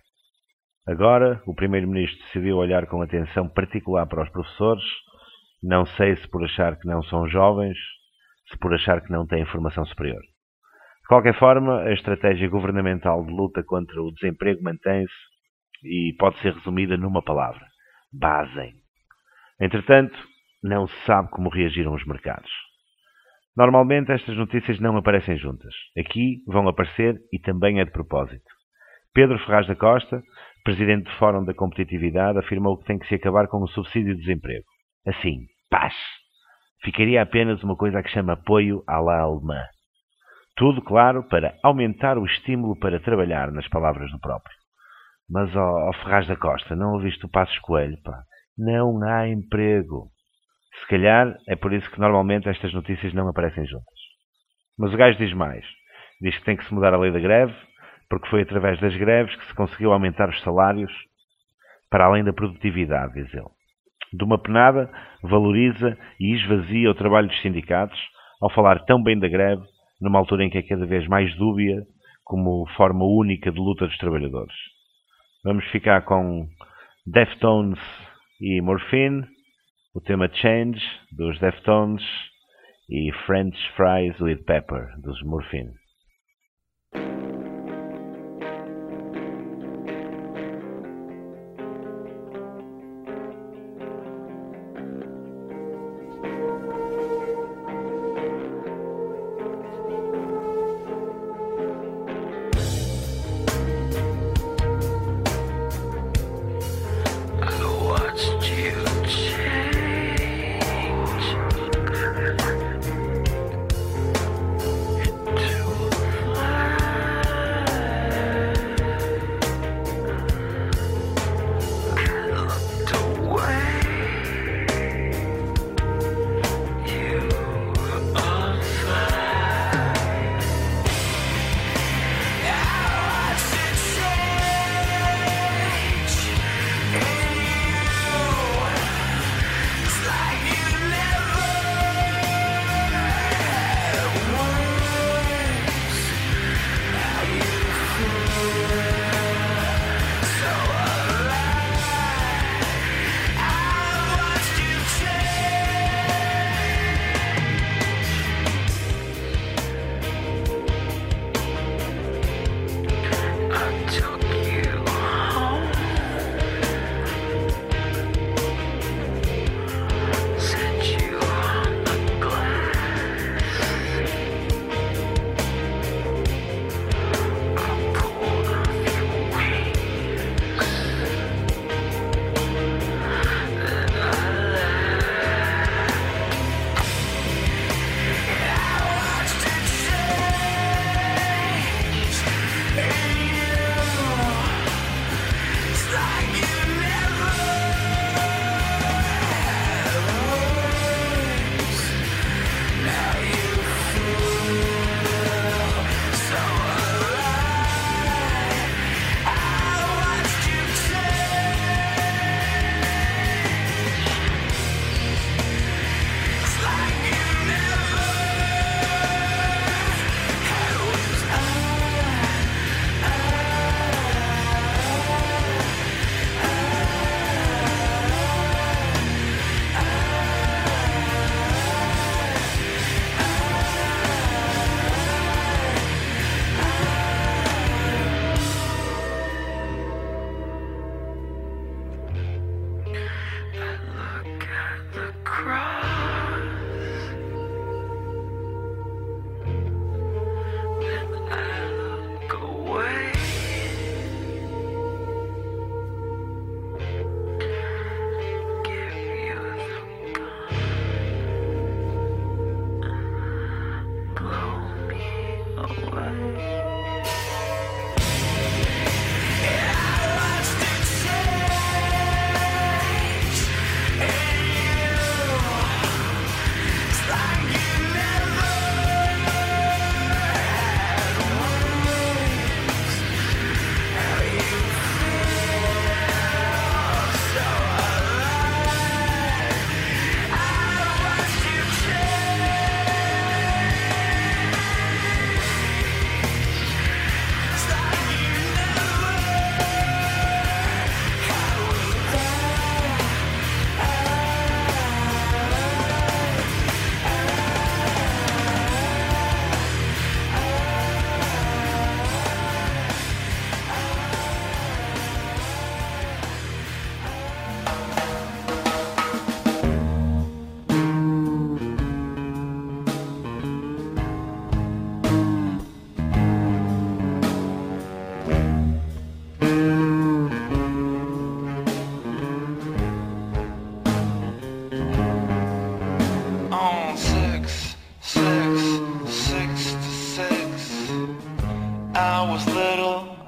Agora, o primeiro-ministro decidiu olhar com atenção particular para os professores, não sei se por achar que não são jovens, se por achar que não têm formação superior. De qualquer forma, a estratégia governamental de luta contra o desemprego mantém-se e pode ser resumida numa palavra: basem. Entretanto, não se sabe como reagiram os mercados. Normalmente estas notícias não aparecem juntas. Aqui vão aparecer e também é de propósito. Pedro Ferraz da Costa, presidente do Fórum da Competitividade, afirmou que tem que se acabar com o subsídio de desemprego. Assim, paz! Ficaria apenas uma coisa que chama apoio à la alemã. Tudo, claro, para aumentar o estímulo para trabalhar, nas palavras do próprio. Mas, ó, ó Ferraz da Costa, não ouviste o Passos Coelho, pá? Não há emprego. Se calhar é por isso que normalmente estas notícias não aparecem juntas. Mas o gajo diz mais. Diz que tem que se mudar a lei da greve, porque foi através das greves que se conseguiu aumentar os salários para além da produtividade, diz ele. De uma penada, valoriza e esvazia o trabalho dos sindicatos ao falar tão bem da greve, numa altura em que é cada vez mais dúbia como forma única de luta dos trabalhadores. Vamos ficar com Deftones e Morphine, o tema Change, dos Deftones, e French Fries with Pepper, dos Morphine. To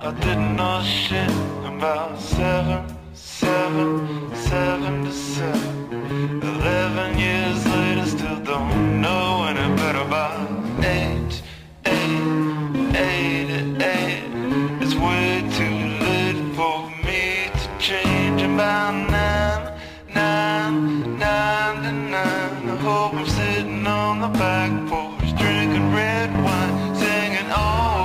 I didn't know shit about seven, seven, seven to seven. Eleven years later, still don't know any better about eight, eight, eight, eight. It's way too late for me to change about nine, nine, nine to nine. I hope I'm sitting on the back porch drinking red wine, singing oh.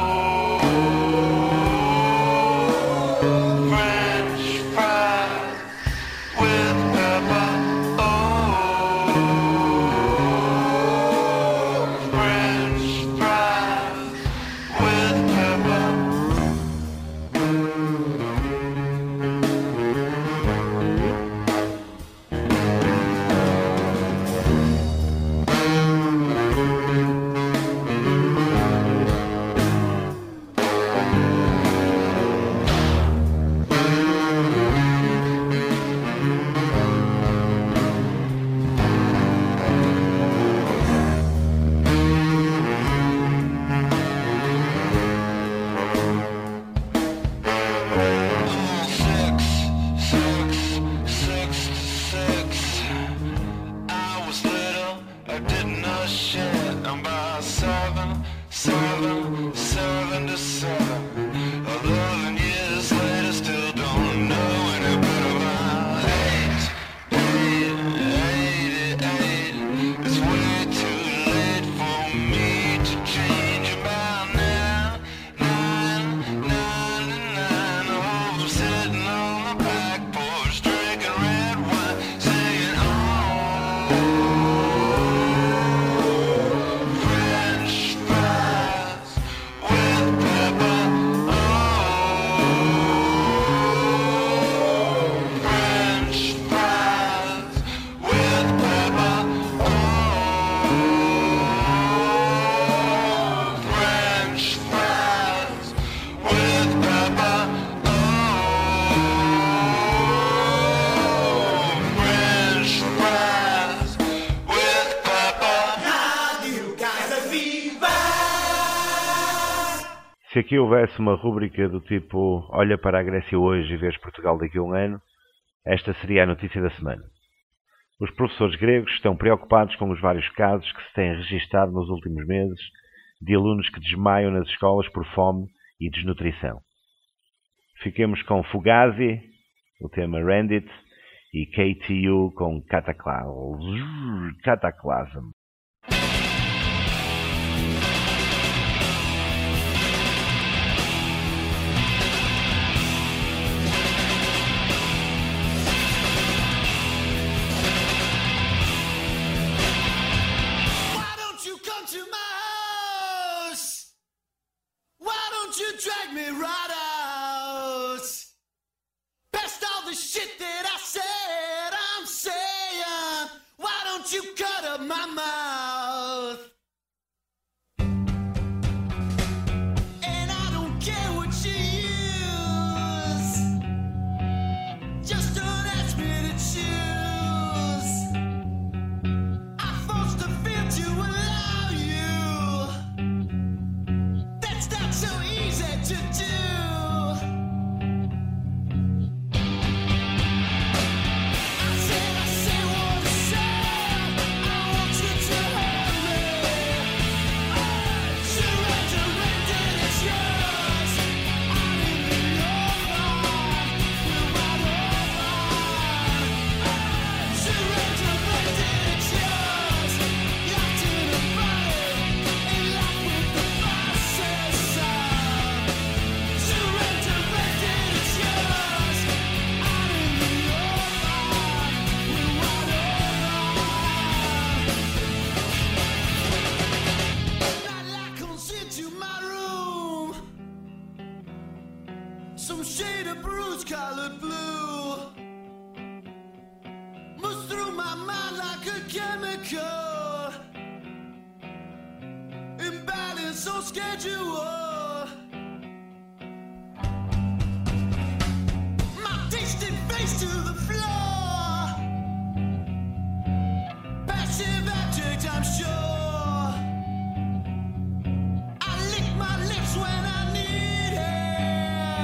Se aqui houvesse uma rúbrica do tipo olha para a Grécia hoje e vês Portugal daqui a um ano, esta seria a notícia da semana. Os professores gregos estão preocupados com os vários casos que se têm registado nos últimos meses de alunos que desmaiam nas escolas por fome e desnutrição. Fiquemos com Fugazi, o tema Randit, e K T U com Cataclasm. Cataclasm. Drag me right out. Past all the shit that I said, I'm saying, why don't you cut up my mouth? And I don't care what you use, just don't ask me to choose. I'm forced to feel to allow you. That's not so easy to do. I said, I say what I say. I want you to hold me. Surrender, render, it's yours. I'm in your heart. We're right over. Surrender, render, it's yours. Locked in a body, in love with the process. Surrender, render, it's yours. I'm in your heart. We're right over. That light comes into my room. Some shade of bruise-colored blue moves through my mind like a chemical imbalance on schedule. My tasted face to the floor. Passive object, I'm sure. I lick my lips when I need it.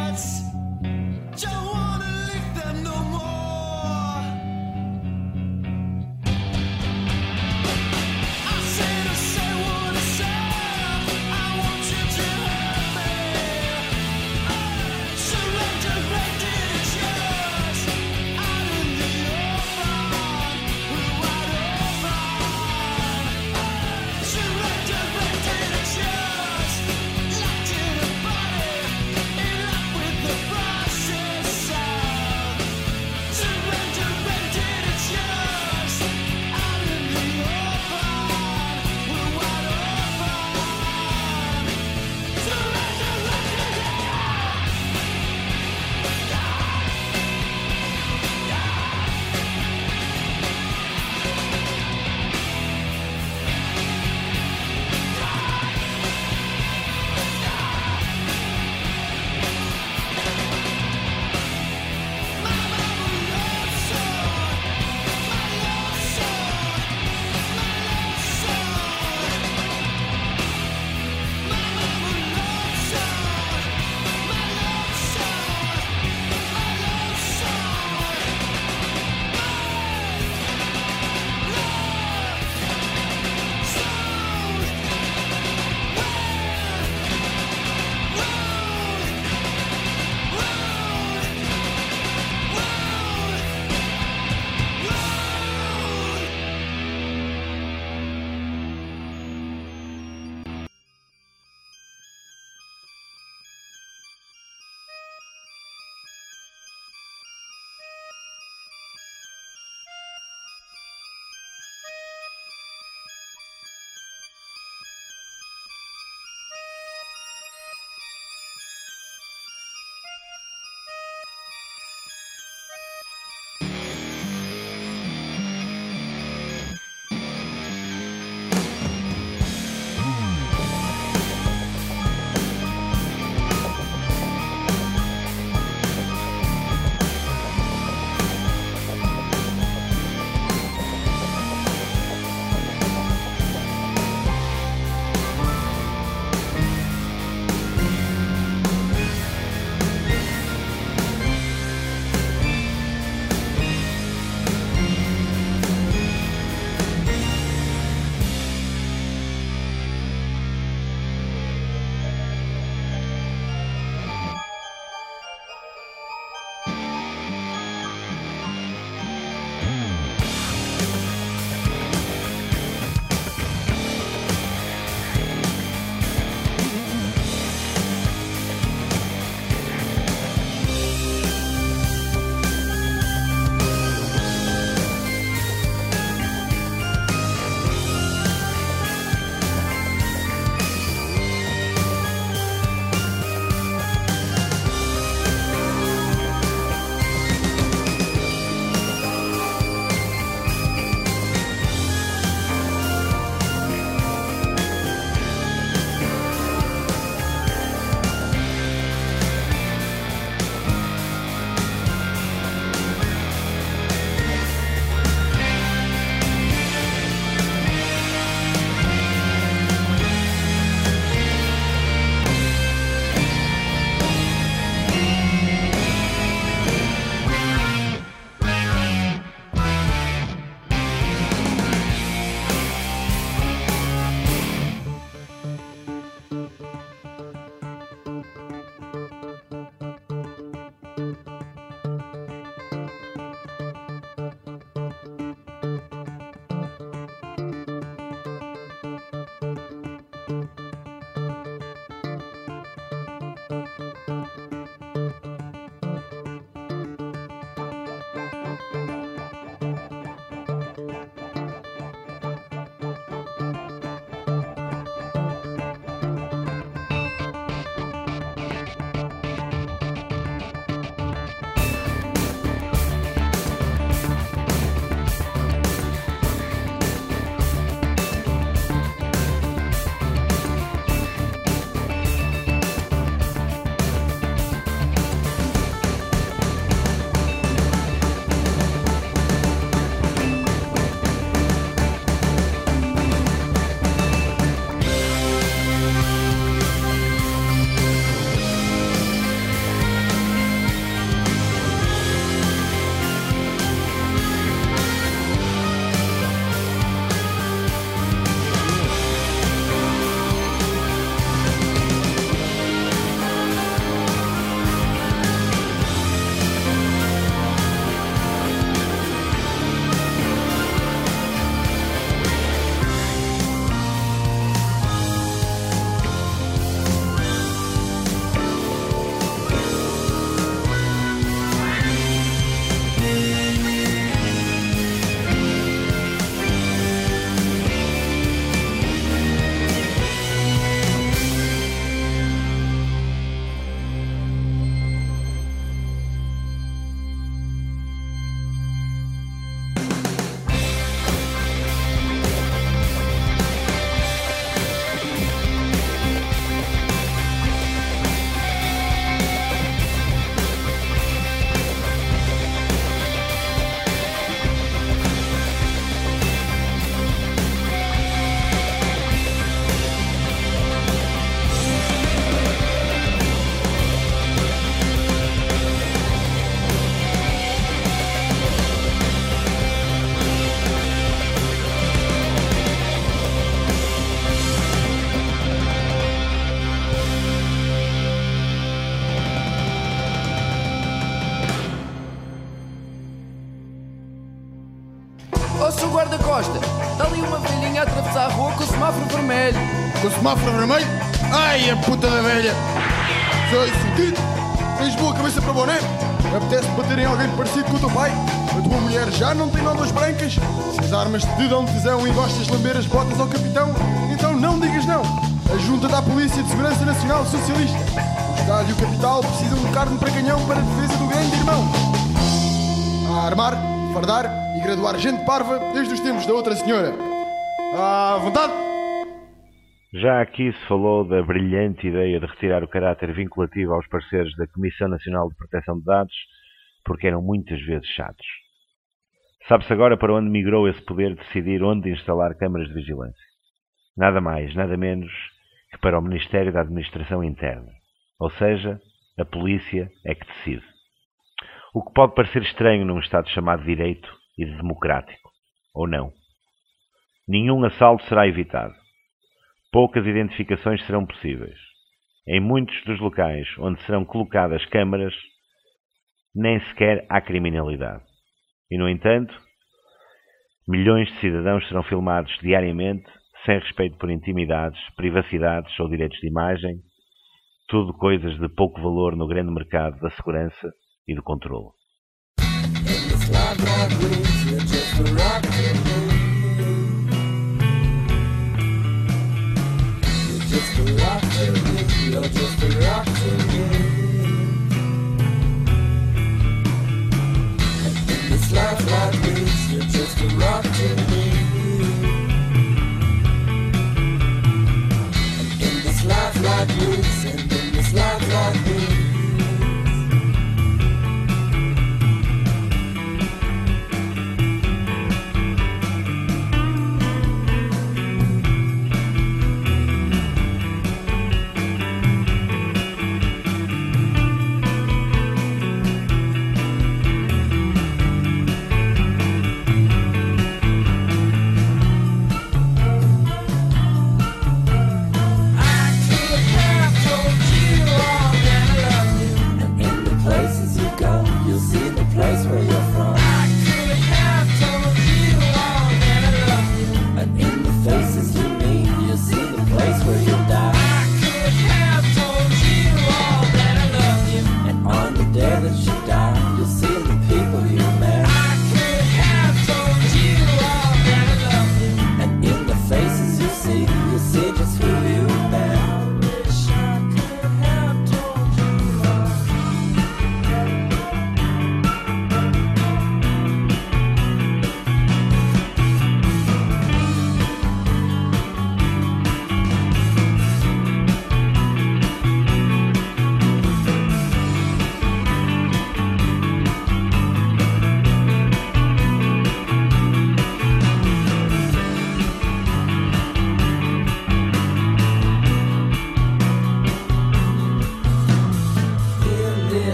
Costa, está ali uma velhinha a atravessar a rua com o semáforo vermelho. Com o semáforo vermelho? Ai, a puta da velha! Sei, sentido! Tens boa cabeça para boné? Apetece bater em alguém parecido com o teu pai? A tua mulher já não tem nódoas brancas? Se as armas te dão tesão e gostas de lamber as botas ao capitão, então não digas não! A junta da Polícia de Segurança Nacional Socialista. O Estado e o Capital precisam de carne para canhão para a defesa do grande irmão. A armar, fardar e graduar gente parva desde os tempos da outra senhora. À vontade! Já aqui se falou da brilhante ideia de retirar o caráter vinculativo aos parceiros da Comissão Nacional de Proteção de Dados, porque eram muitas vezes chatos. Sabe-se agora para onde migrou esse poder de decidir onde instalar câmaras de vigilância. Nada mais, nada menos que para o Ministério da Administração Interna. Ou seja, a polícia é que decide. O que pode parecer estranho num Estado chamado de direito e de democrático. Ou não. Nenhum assalto será evitado. Poucas identificações serão possíveis. Em muitos dos locais onde serão colocadas câmaras, nem sequer há criminalidade. E, no entanto, milhões de cidadãos serão filmados diariamente, sem respeito por intimidades, privacidades ou direitos de imagem, tudo coisas de pouco valor no grande mercado da segurança e do controlo.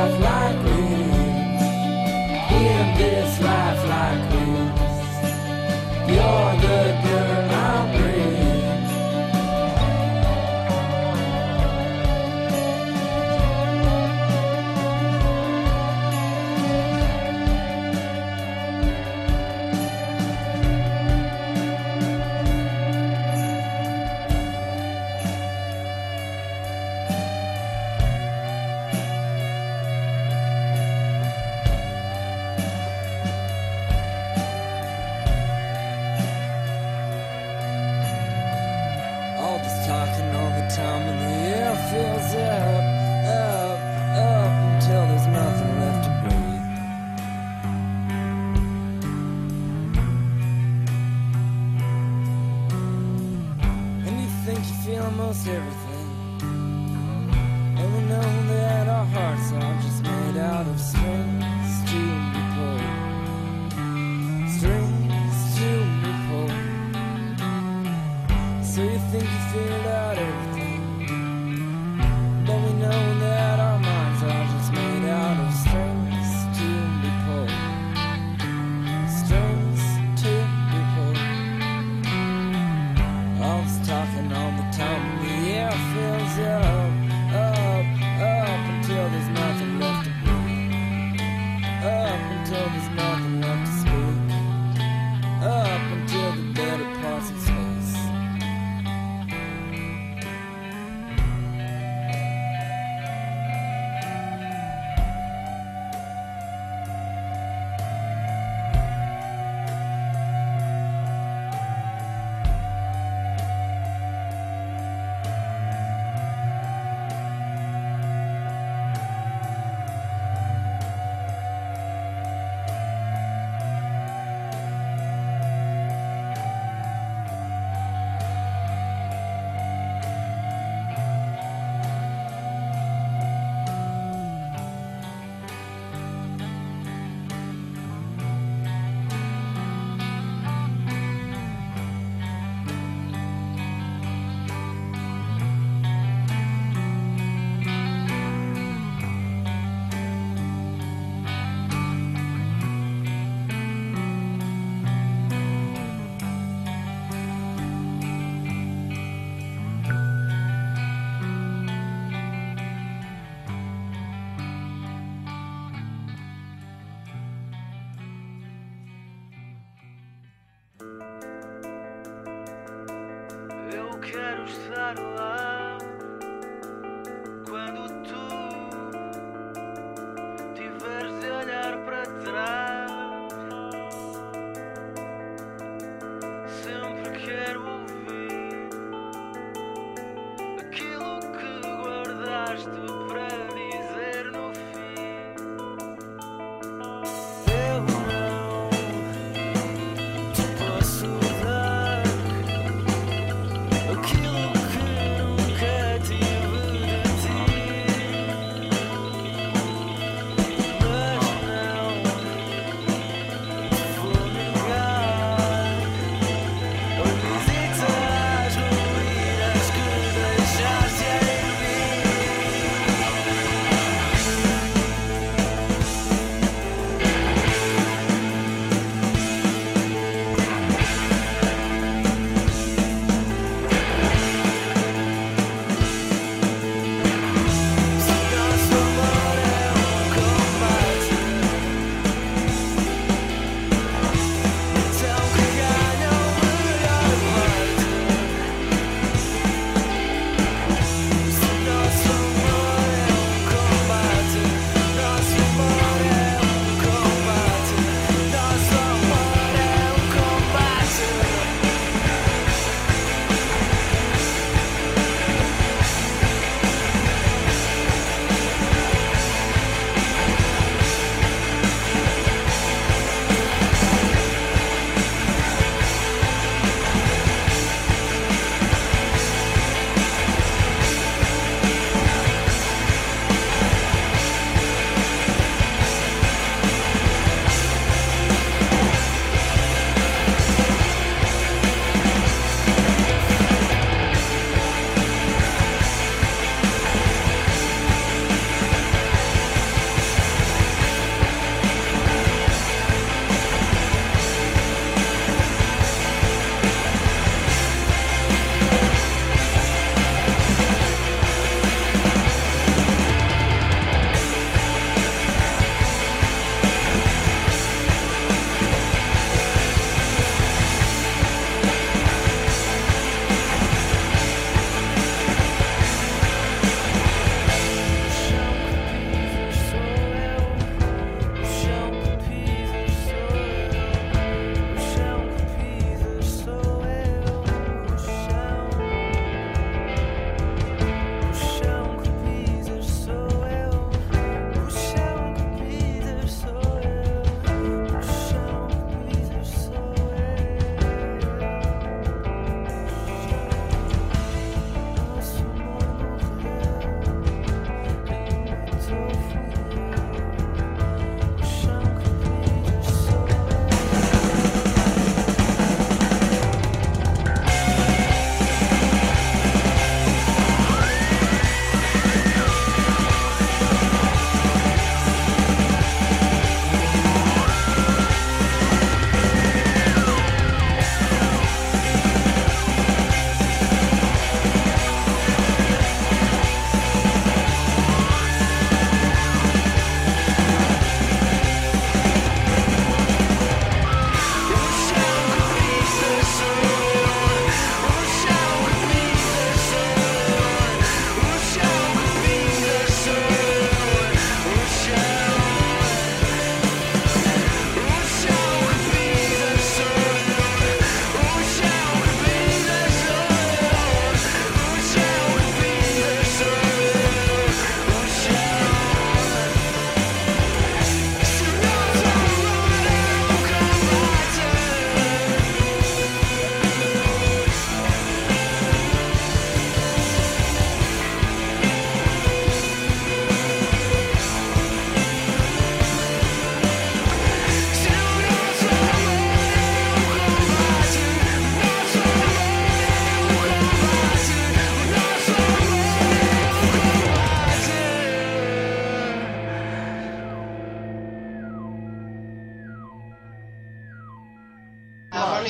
life like this, in this life like this, you're the girl I'll bring.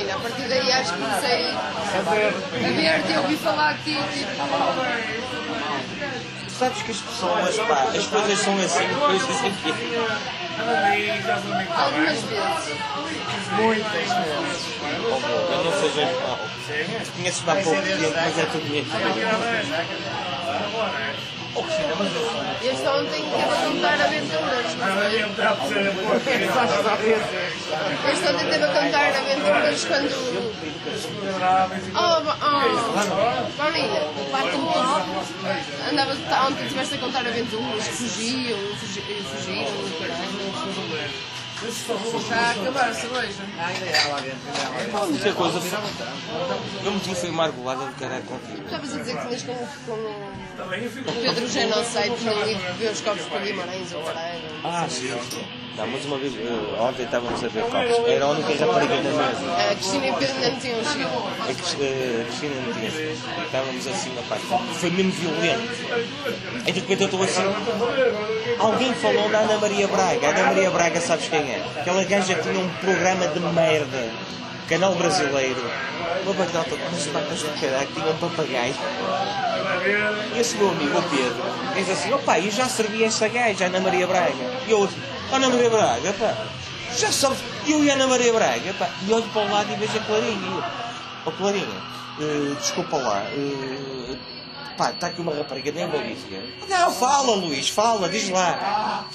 Imagina, a partir daí acho que comecei a ver-te, ouvi falar de ti. Sabes que as pessoas, pá, as coisas são assim, coisas aqui. Algumas vezes. Muitas vezes. Eu não sejas mau. Tu conheces-me há pouco tempo, mas é tudo mesmo. Oh, Cristina, mas eu... Este ontem teve a contar aventuras, não foi? Este ontem teve a contar aventuras quando... Oh, oh, Paulinha, andava, ontem estiveste a contar aventuras, que fugiam, fugiram, fugiram, caralho. Está a acabar a cerveja. A única coisa foi... Eu meti foi uma arbolada de caralho contigo. Estavas a dizer que tinhas com, com o Pedro Genocide que não ia beber os copos para Guimarães ou caralho. Ah, sim, sim. Não, mas uma vez, uh, ontem estávamos a ver copos. Era a única rapariga na mesa. A Cristina e o Pedro ainda não tinham chego. A Cristina não tinha chego. Estávamos assim na parte. Foi mesmo violento. E de repente eu estou assim. Alguém falou na Ana Maria Braga. A Ana Maria Braga, sabes quem é? Aquela gaja tinha um programa de merda. Canal brasileiro. Uma batata com umas patas de caralho, tinha um papagaio. E esse meu amigo, o Pedro, diz assim: opá, eu já servi esta gaja, a Ana Maria Braga. E eu, Ana Maria Braga, pá, já sabes, eu e a Ana Maria Braga, pá. E olho para o lado e vejo a Clarinha. Ó, oh, Clarinha, uh, desculpa lá, uh, pá, está aqui uma rapariga bem belíssima. Não, fala, Luís, fala, diz lá.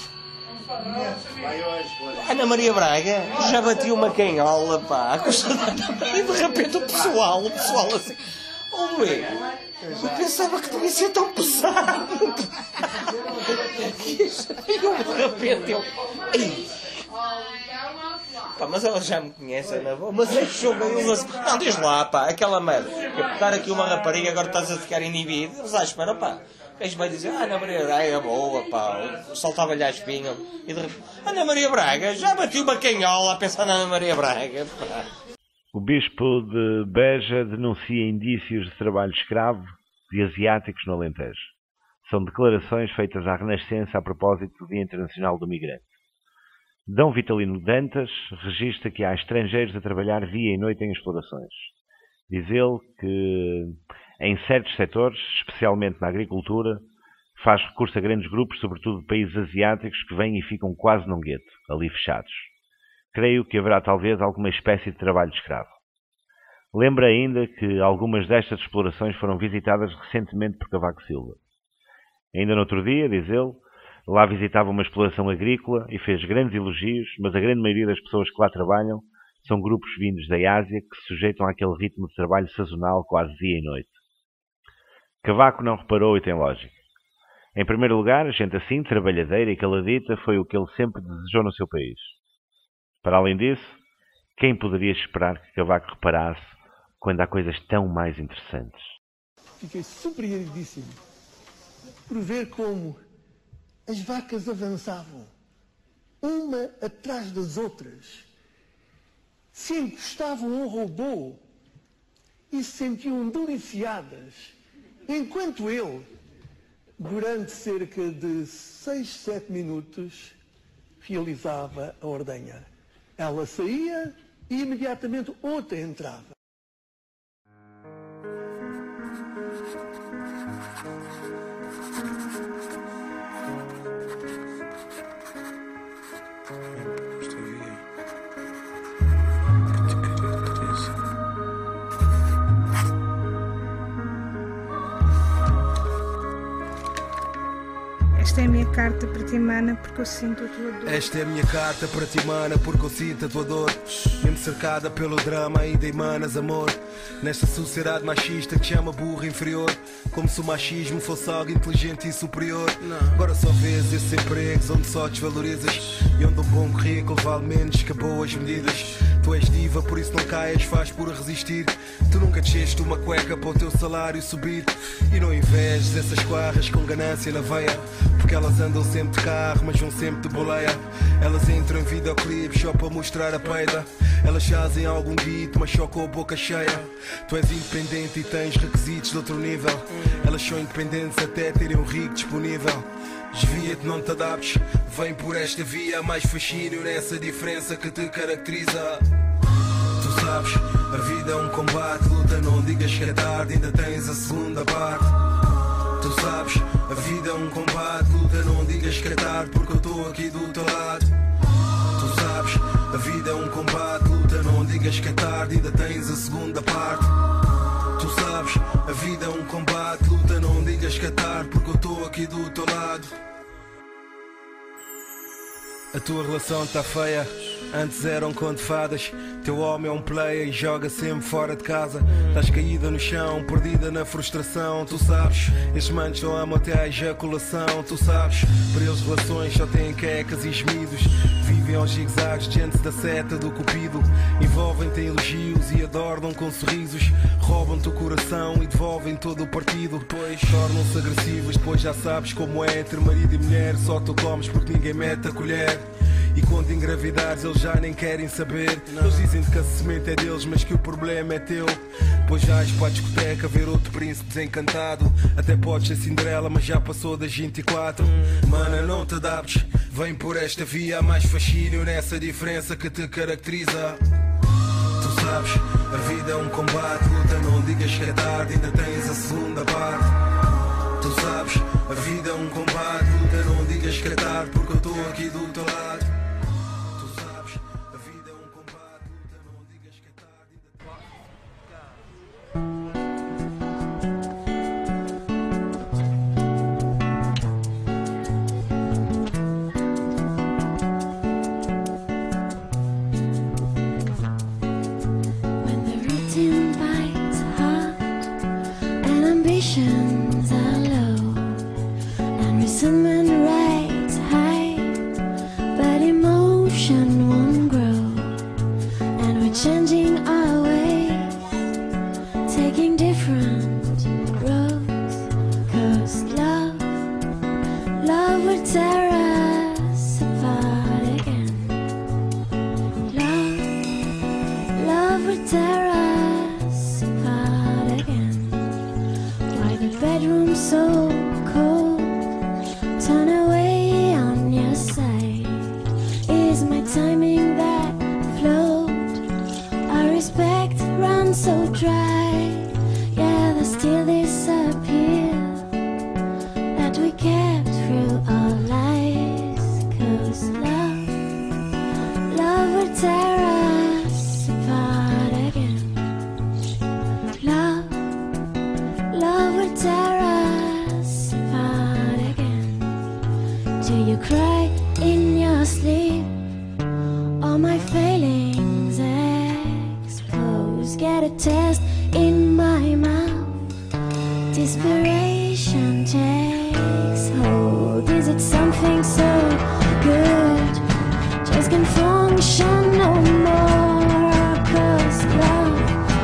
Ana Maria Braga já bateu uma canhola, pá, e de repente o pessoal, o pessoal assim, oh Luís, eu pensava que devia ser tão pesado. E eu de repente, eu, pá, mas ela já me conhece, Ana, mas é jogo, não, diz lá, pá, aquela merda, estar aqui uma rapariga, agora estás a ficar inibido, eles à espera, pá. Eles vai dizer, ah, Ana Maria Braga é boa, pá, soltava-lhe a espinha. E de repente, Ana Maria Braga, já bati uma canhola a pensar na Ana Maria Braga, pá. O bispo de Beja denuncia indícios de trabalho escravo de asiáticos no Alentejo. São declarações feitas à Renascença a propósito do Dia Internacional do Migrante. D. Vitalino Dantas registra que há estrangeiros a trabalhar dia e noite em explorações. Diz ele que, em certos setores, especialmente na agricultura, faz recurso a grandes grupos, sobretudo de países asiáticos, que vêm e ficam quase num gueto, ali fechados. Creio que haverá talvez alguma espécie de trabalho escravo. Lembra ainda que algumas destas explorações foram visitadas recentemente por Cavaco Silva. Ainda no outro dia, diz ele, lá visitava uma exploração agrícola e fez grandes elogios, mas a grande maioria das pessoas que lá trabalham são grupos vindos da Ásia que se sujeitam àquele ritmo de trabalho sazonal quase dia e noite. Cavaco não reparou e tem lógica. Em primeiro lugar, a gente assim, trabalhadeira e caladita, foi o que ele sempre desejou no seu país. Para além disso, quem poderia esperar que Cavaco reparasse quando há coisas tão mais interessantes? Fiquei surpreendidíssimo por ver como as vacas avançavam, uma atrás das outras, se encostavam a um robô e se sentiam deliciadas, enquanto ele, durante cerca de seis, sete minutos, realizava a ordenha. Ela saía e imediatamente outra entrava. Esta é a minha carta para ti, mana, porque eu sinto a tua dor. Esta é a minha carta para ti, mana, porque eu sinto a tua dor. Mesmo cercada pelo drama, ainda emanas amor. Nesta sociedade machista que chama burro inferior, como se o machismo fosse algo inteligente e superior. Agora só vês esses empregos onde só desvalorizas e onde um bom currículo vale menos que boas medidas. Tu és diva, por isso não caias, faz por resistir. Tu nunca desceste uma cueca para o teu salário subir. E não invejes essas quarras com ganância na veia, porque elas andam sempre de carro, mas vão sempre de boleia. Elas entram em videoclipes só para mostrar a peida. Elas fazem algum guito, mas só com a boca cheia. Tu és independente e tens requisitos de outro nível. Elas são independentes até terem um rico disponível. Desvia-te, não te adaptes, vem por esta via. Mais fascínio nessa diferença que te caracteriza. Tu sabes, a vida é um combate, luta, não digas que é tarde, ainda tens a segunda parte. Tu sabes, a vida é um combate, luta, não digas que é tarde, porque eu estou aqui do teu lado. Tu sabes, a vida é um combate, luta, não digas que é tarde, ainda tens a segunda parte. Tu sabes, a vida é um combate, luta, não digas que é tarde, porque eu estou aqui do teu lado. A tua relação tá feia, antes eram conto fadas. Teu homem é um player e joga sempre fora de casa. Estás caída no chão, perdida na frustração. Tu sabes, estes manos só amam até à ejaculação. Tu sabes, para eles relações só têm quecas e gemidos. Vivem aos zigzags diante da seta do cupido. Envolvem-te em elogios e adornam com sorrisos. Roubam-te o coração e devolvem todo o partido. Depois tornam-se agressivos, depois já sabes como é entre marido e mulher. Só tu comes porque ninguém mete a colher. E quando engravidares eles já nem querem saber. Eles dizem-te que a semente é deles, mas que o problema é teu. Depois já és para a discoteca ver outro príncipe desencantado. Até podes ser Cinderela, mas já passou das vinte e quatro. Mana, não te adaptes, vem por esta via. Há mais fascínio nessa diferença que te caracteriza. Tu sabes, a vida é um combate, luta, não digas que é tarde, ainda tens a segunda parte. Tu sabes, a vida é um combate, luta, não digas que é tarde, porque eu estou aqui do teu lado. Tu sabes, a vida é um combate, luta, não digas que é tarde, When the routine bites hard and ambitions are low and resentment rides high, but emotion won't grow, and we're changing our ways, taking different roads, 'cause love, love will tear us apart again. Love, love will tear us apart again. Why the bedroom's so cold? Turn away on your side. Is my timing that flowed? Our respect runs so dry. Yeah, there's still this appeal that we kept through our lives. 'Cause love, love will tear us apart again. Love, love will tear us apart again. Do you cry in your sleep? All my failings exposed. Get a taste in my mouth. Desperation takes hold. Is it something so good? Just can't function no more. 'Cause love,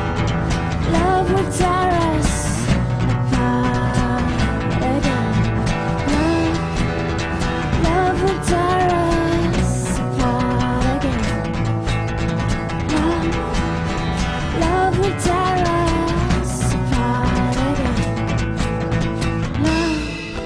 love will tear us apart again. Love, love will tear us apart again. Love, love will tear us apart again. Love.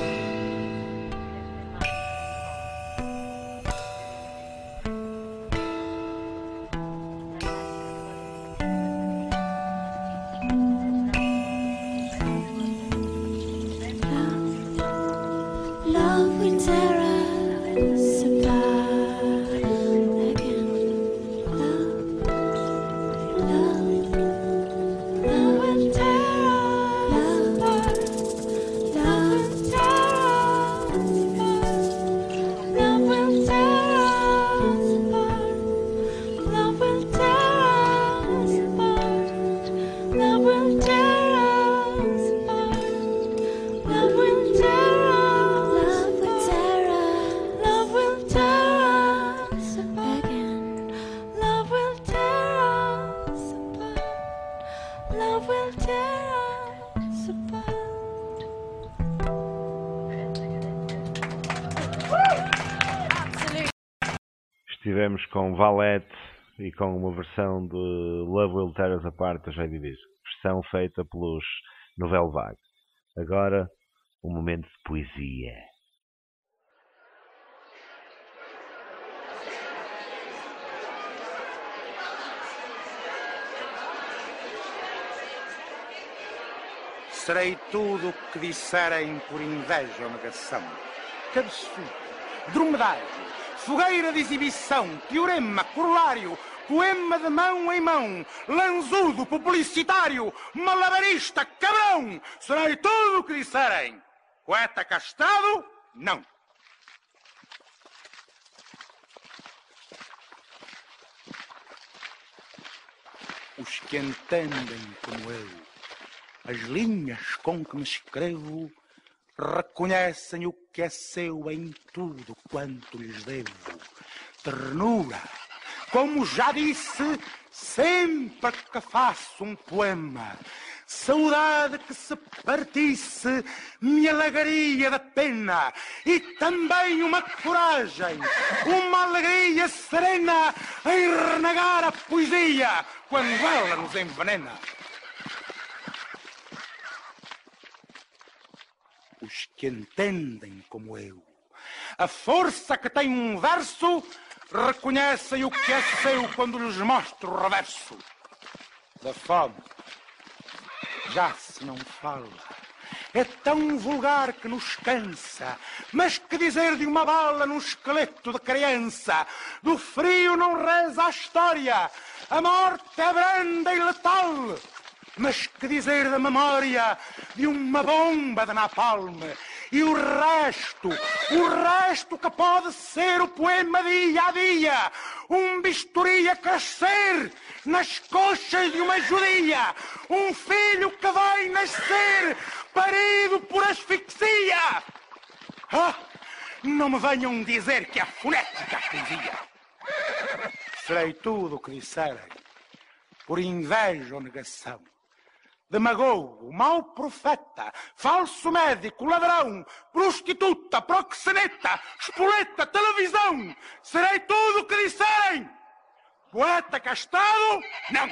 Love will tear us apart again. Love, love, love will tear us apart. Love will tear us apart. Love will tear us apart. Love will tear us apart. Love will tear us apart. Love will tear us. Love will tear us. Love will tear us again. Love will tear us apart. Love will tear us apart. Estivemos com Valete e com uma versão de Love Will Tear Us Apart da Joy Division, versão feita pelos Novel Vague. Agora, um momento de poesia. Serei tudo o que disserem por inveja ou negação. Cabeçudo, dromedário, fogueira de exibição, teorema, corolário, poema de mão em mão, lanzudo, publicitário, malabarista, cabrão. Serei tudo o que disserem. Poeta castrado, não. Os que entendem como eu as linhas com que me escrevo reconhecem o que é seu em tudo quanto lhes devo. Ternura, como já disse, sempre que faço um poema. Saudade que se partisse me alagaria da pena. E também uma coragem, uma alegria serena em renegar a poesia quando ela nos envenena. Os que entendem como eu a força que tem um verso reconhecem o que é seu quando lhes mostro o reverso. Da fome já se não fala, é tão vulgar que nos cansa. Mas que dizer de uma bala no esqueleto de criança? Do frio não reza a história, a morte é branda e letal. Mas que dizer da memória de uma bomba de napalm? E o resto, o resto que pode ser o poema dia a dia, um bisturi a crescer nas coxas de uma judia, um filho que vai nascer parido por asfixia. Ah, não me venham dizer que a fonética é a poesia. Serei tudo o que disserem, por inveja ou negação. Demagogo, mau profeta, falso médico, ladrão, prostituta, proxeneta, espoleta, televisão. Serei tudo o que disserem. Poeta castrado, não.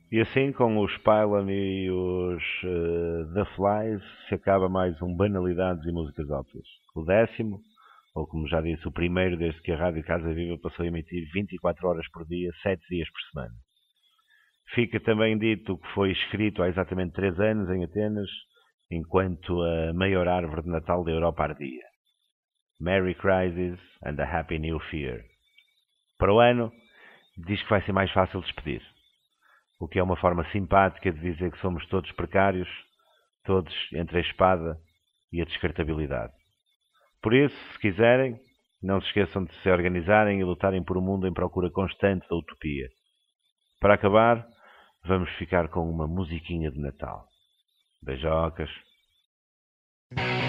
E assim, com os Pylon e os uh, The Flies, se acaba mais um Banalidades e Músicas Óbvias. O décimo, ou como já disse, o primeiro desde que a Rádio Casa Viva passou a emitir vinte e quatro horas por dia, sete dias por semana. Fica também dito que foi escrito há exatamente três anos em Atenas, enquanto a maior árvore de Natal da Europa ardia. Merry Crisis and a Happy New Fear. Para o ano, diz que vai ser mais fácil despedir. O que é uma forma simpática de dizer que somos todos precários, todos entre a espada e a descartabilidade. Por isso, se quiserem, não se esqueçam de se organizarem e lutarem por um mundo em procura constante da utopia. Para acabar, vamos ficar com uma musiquinha de Natal. Beijocas.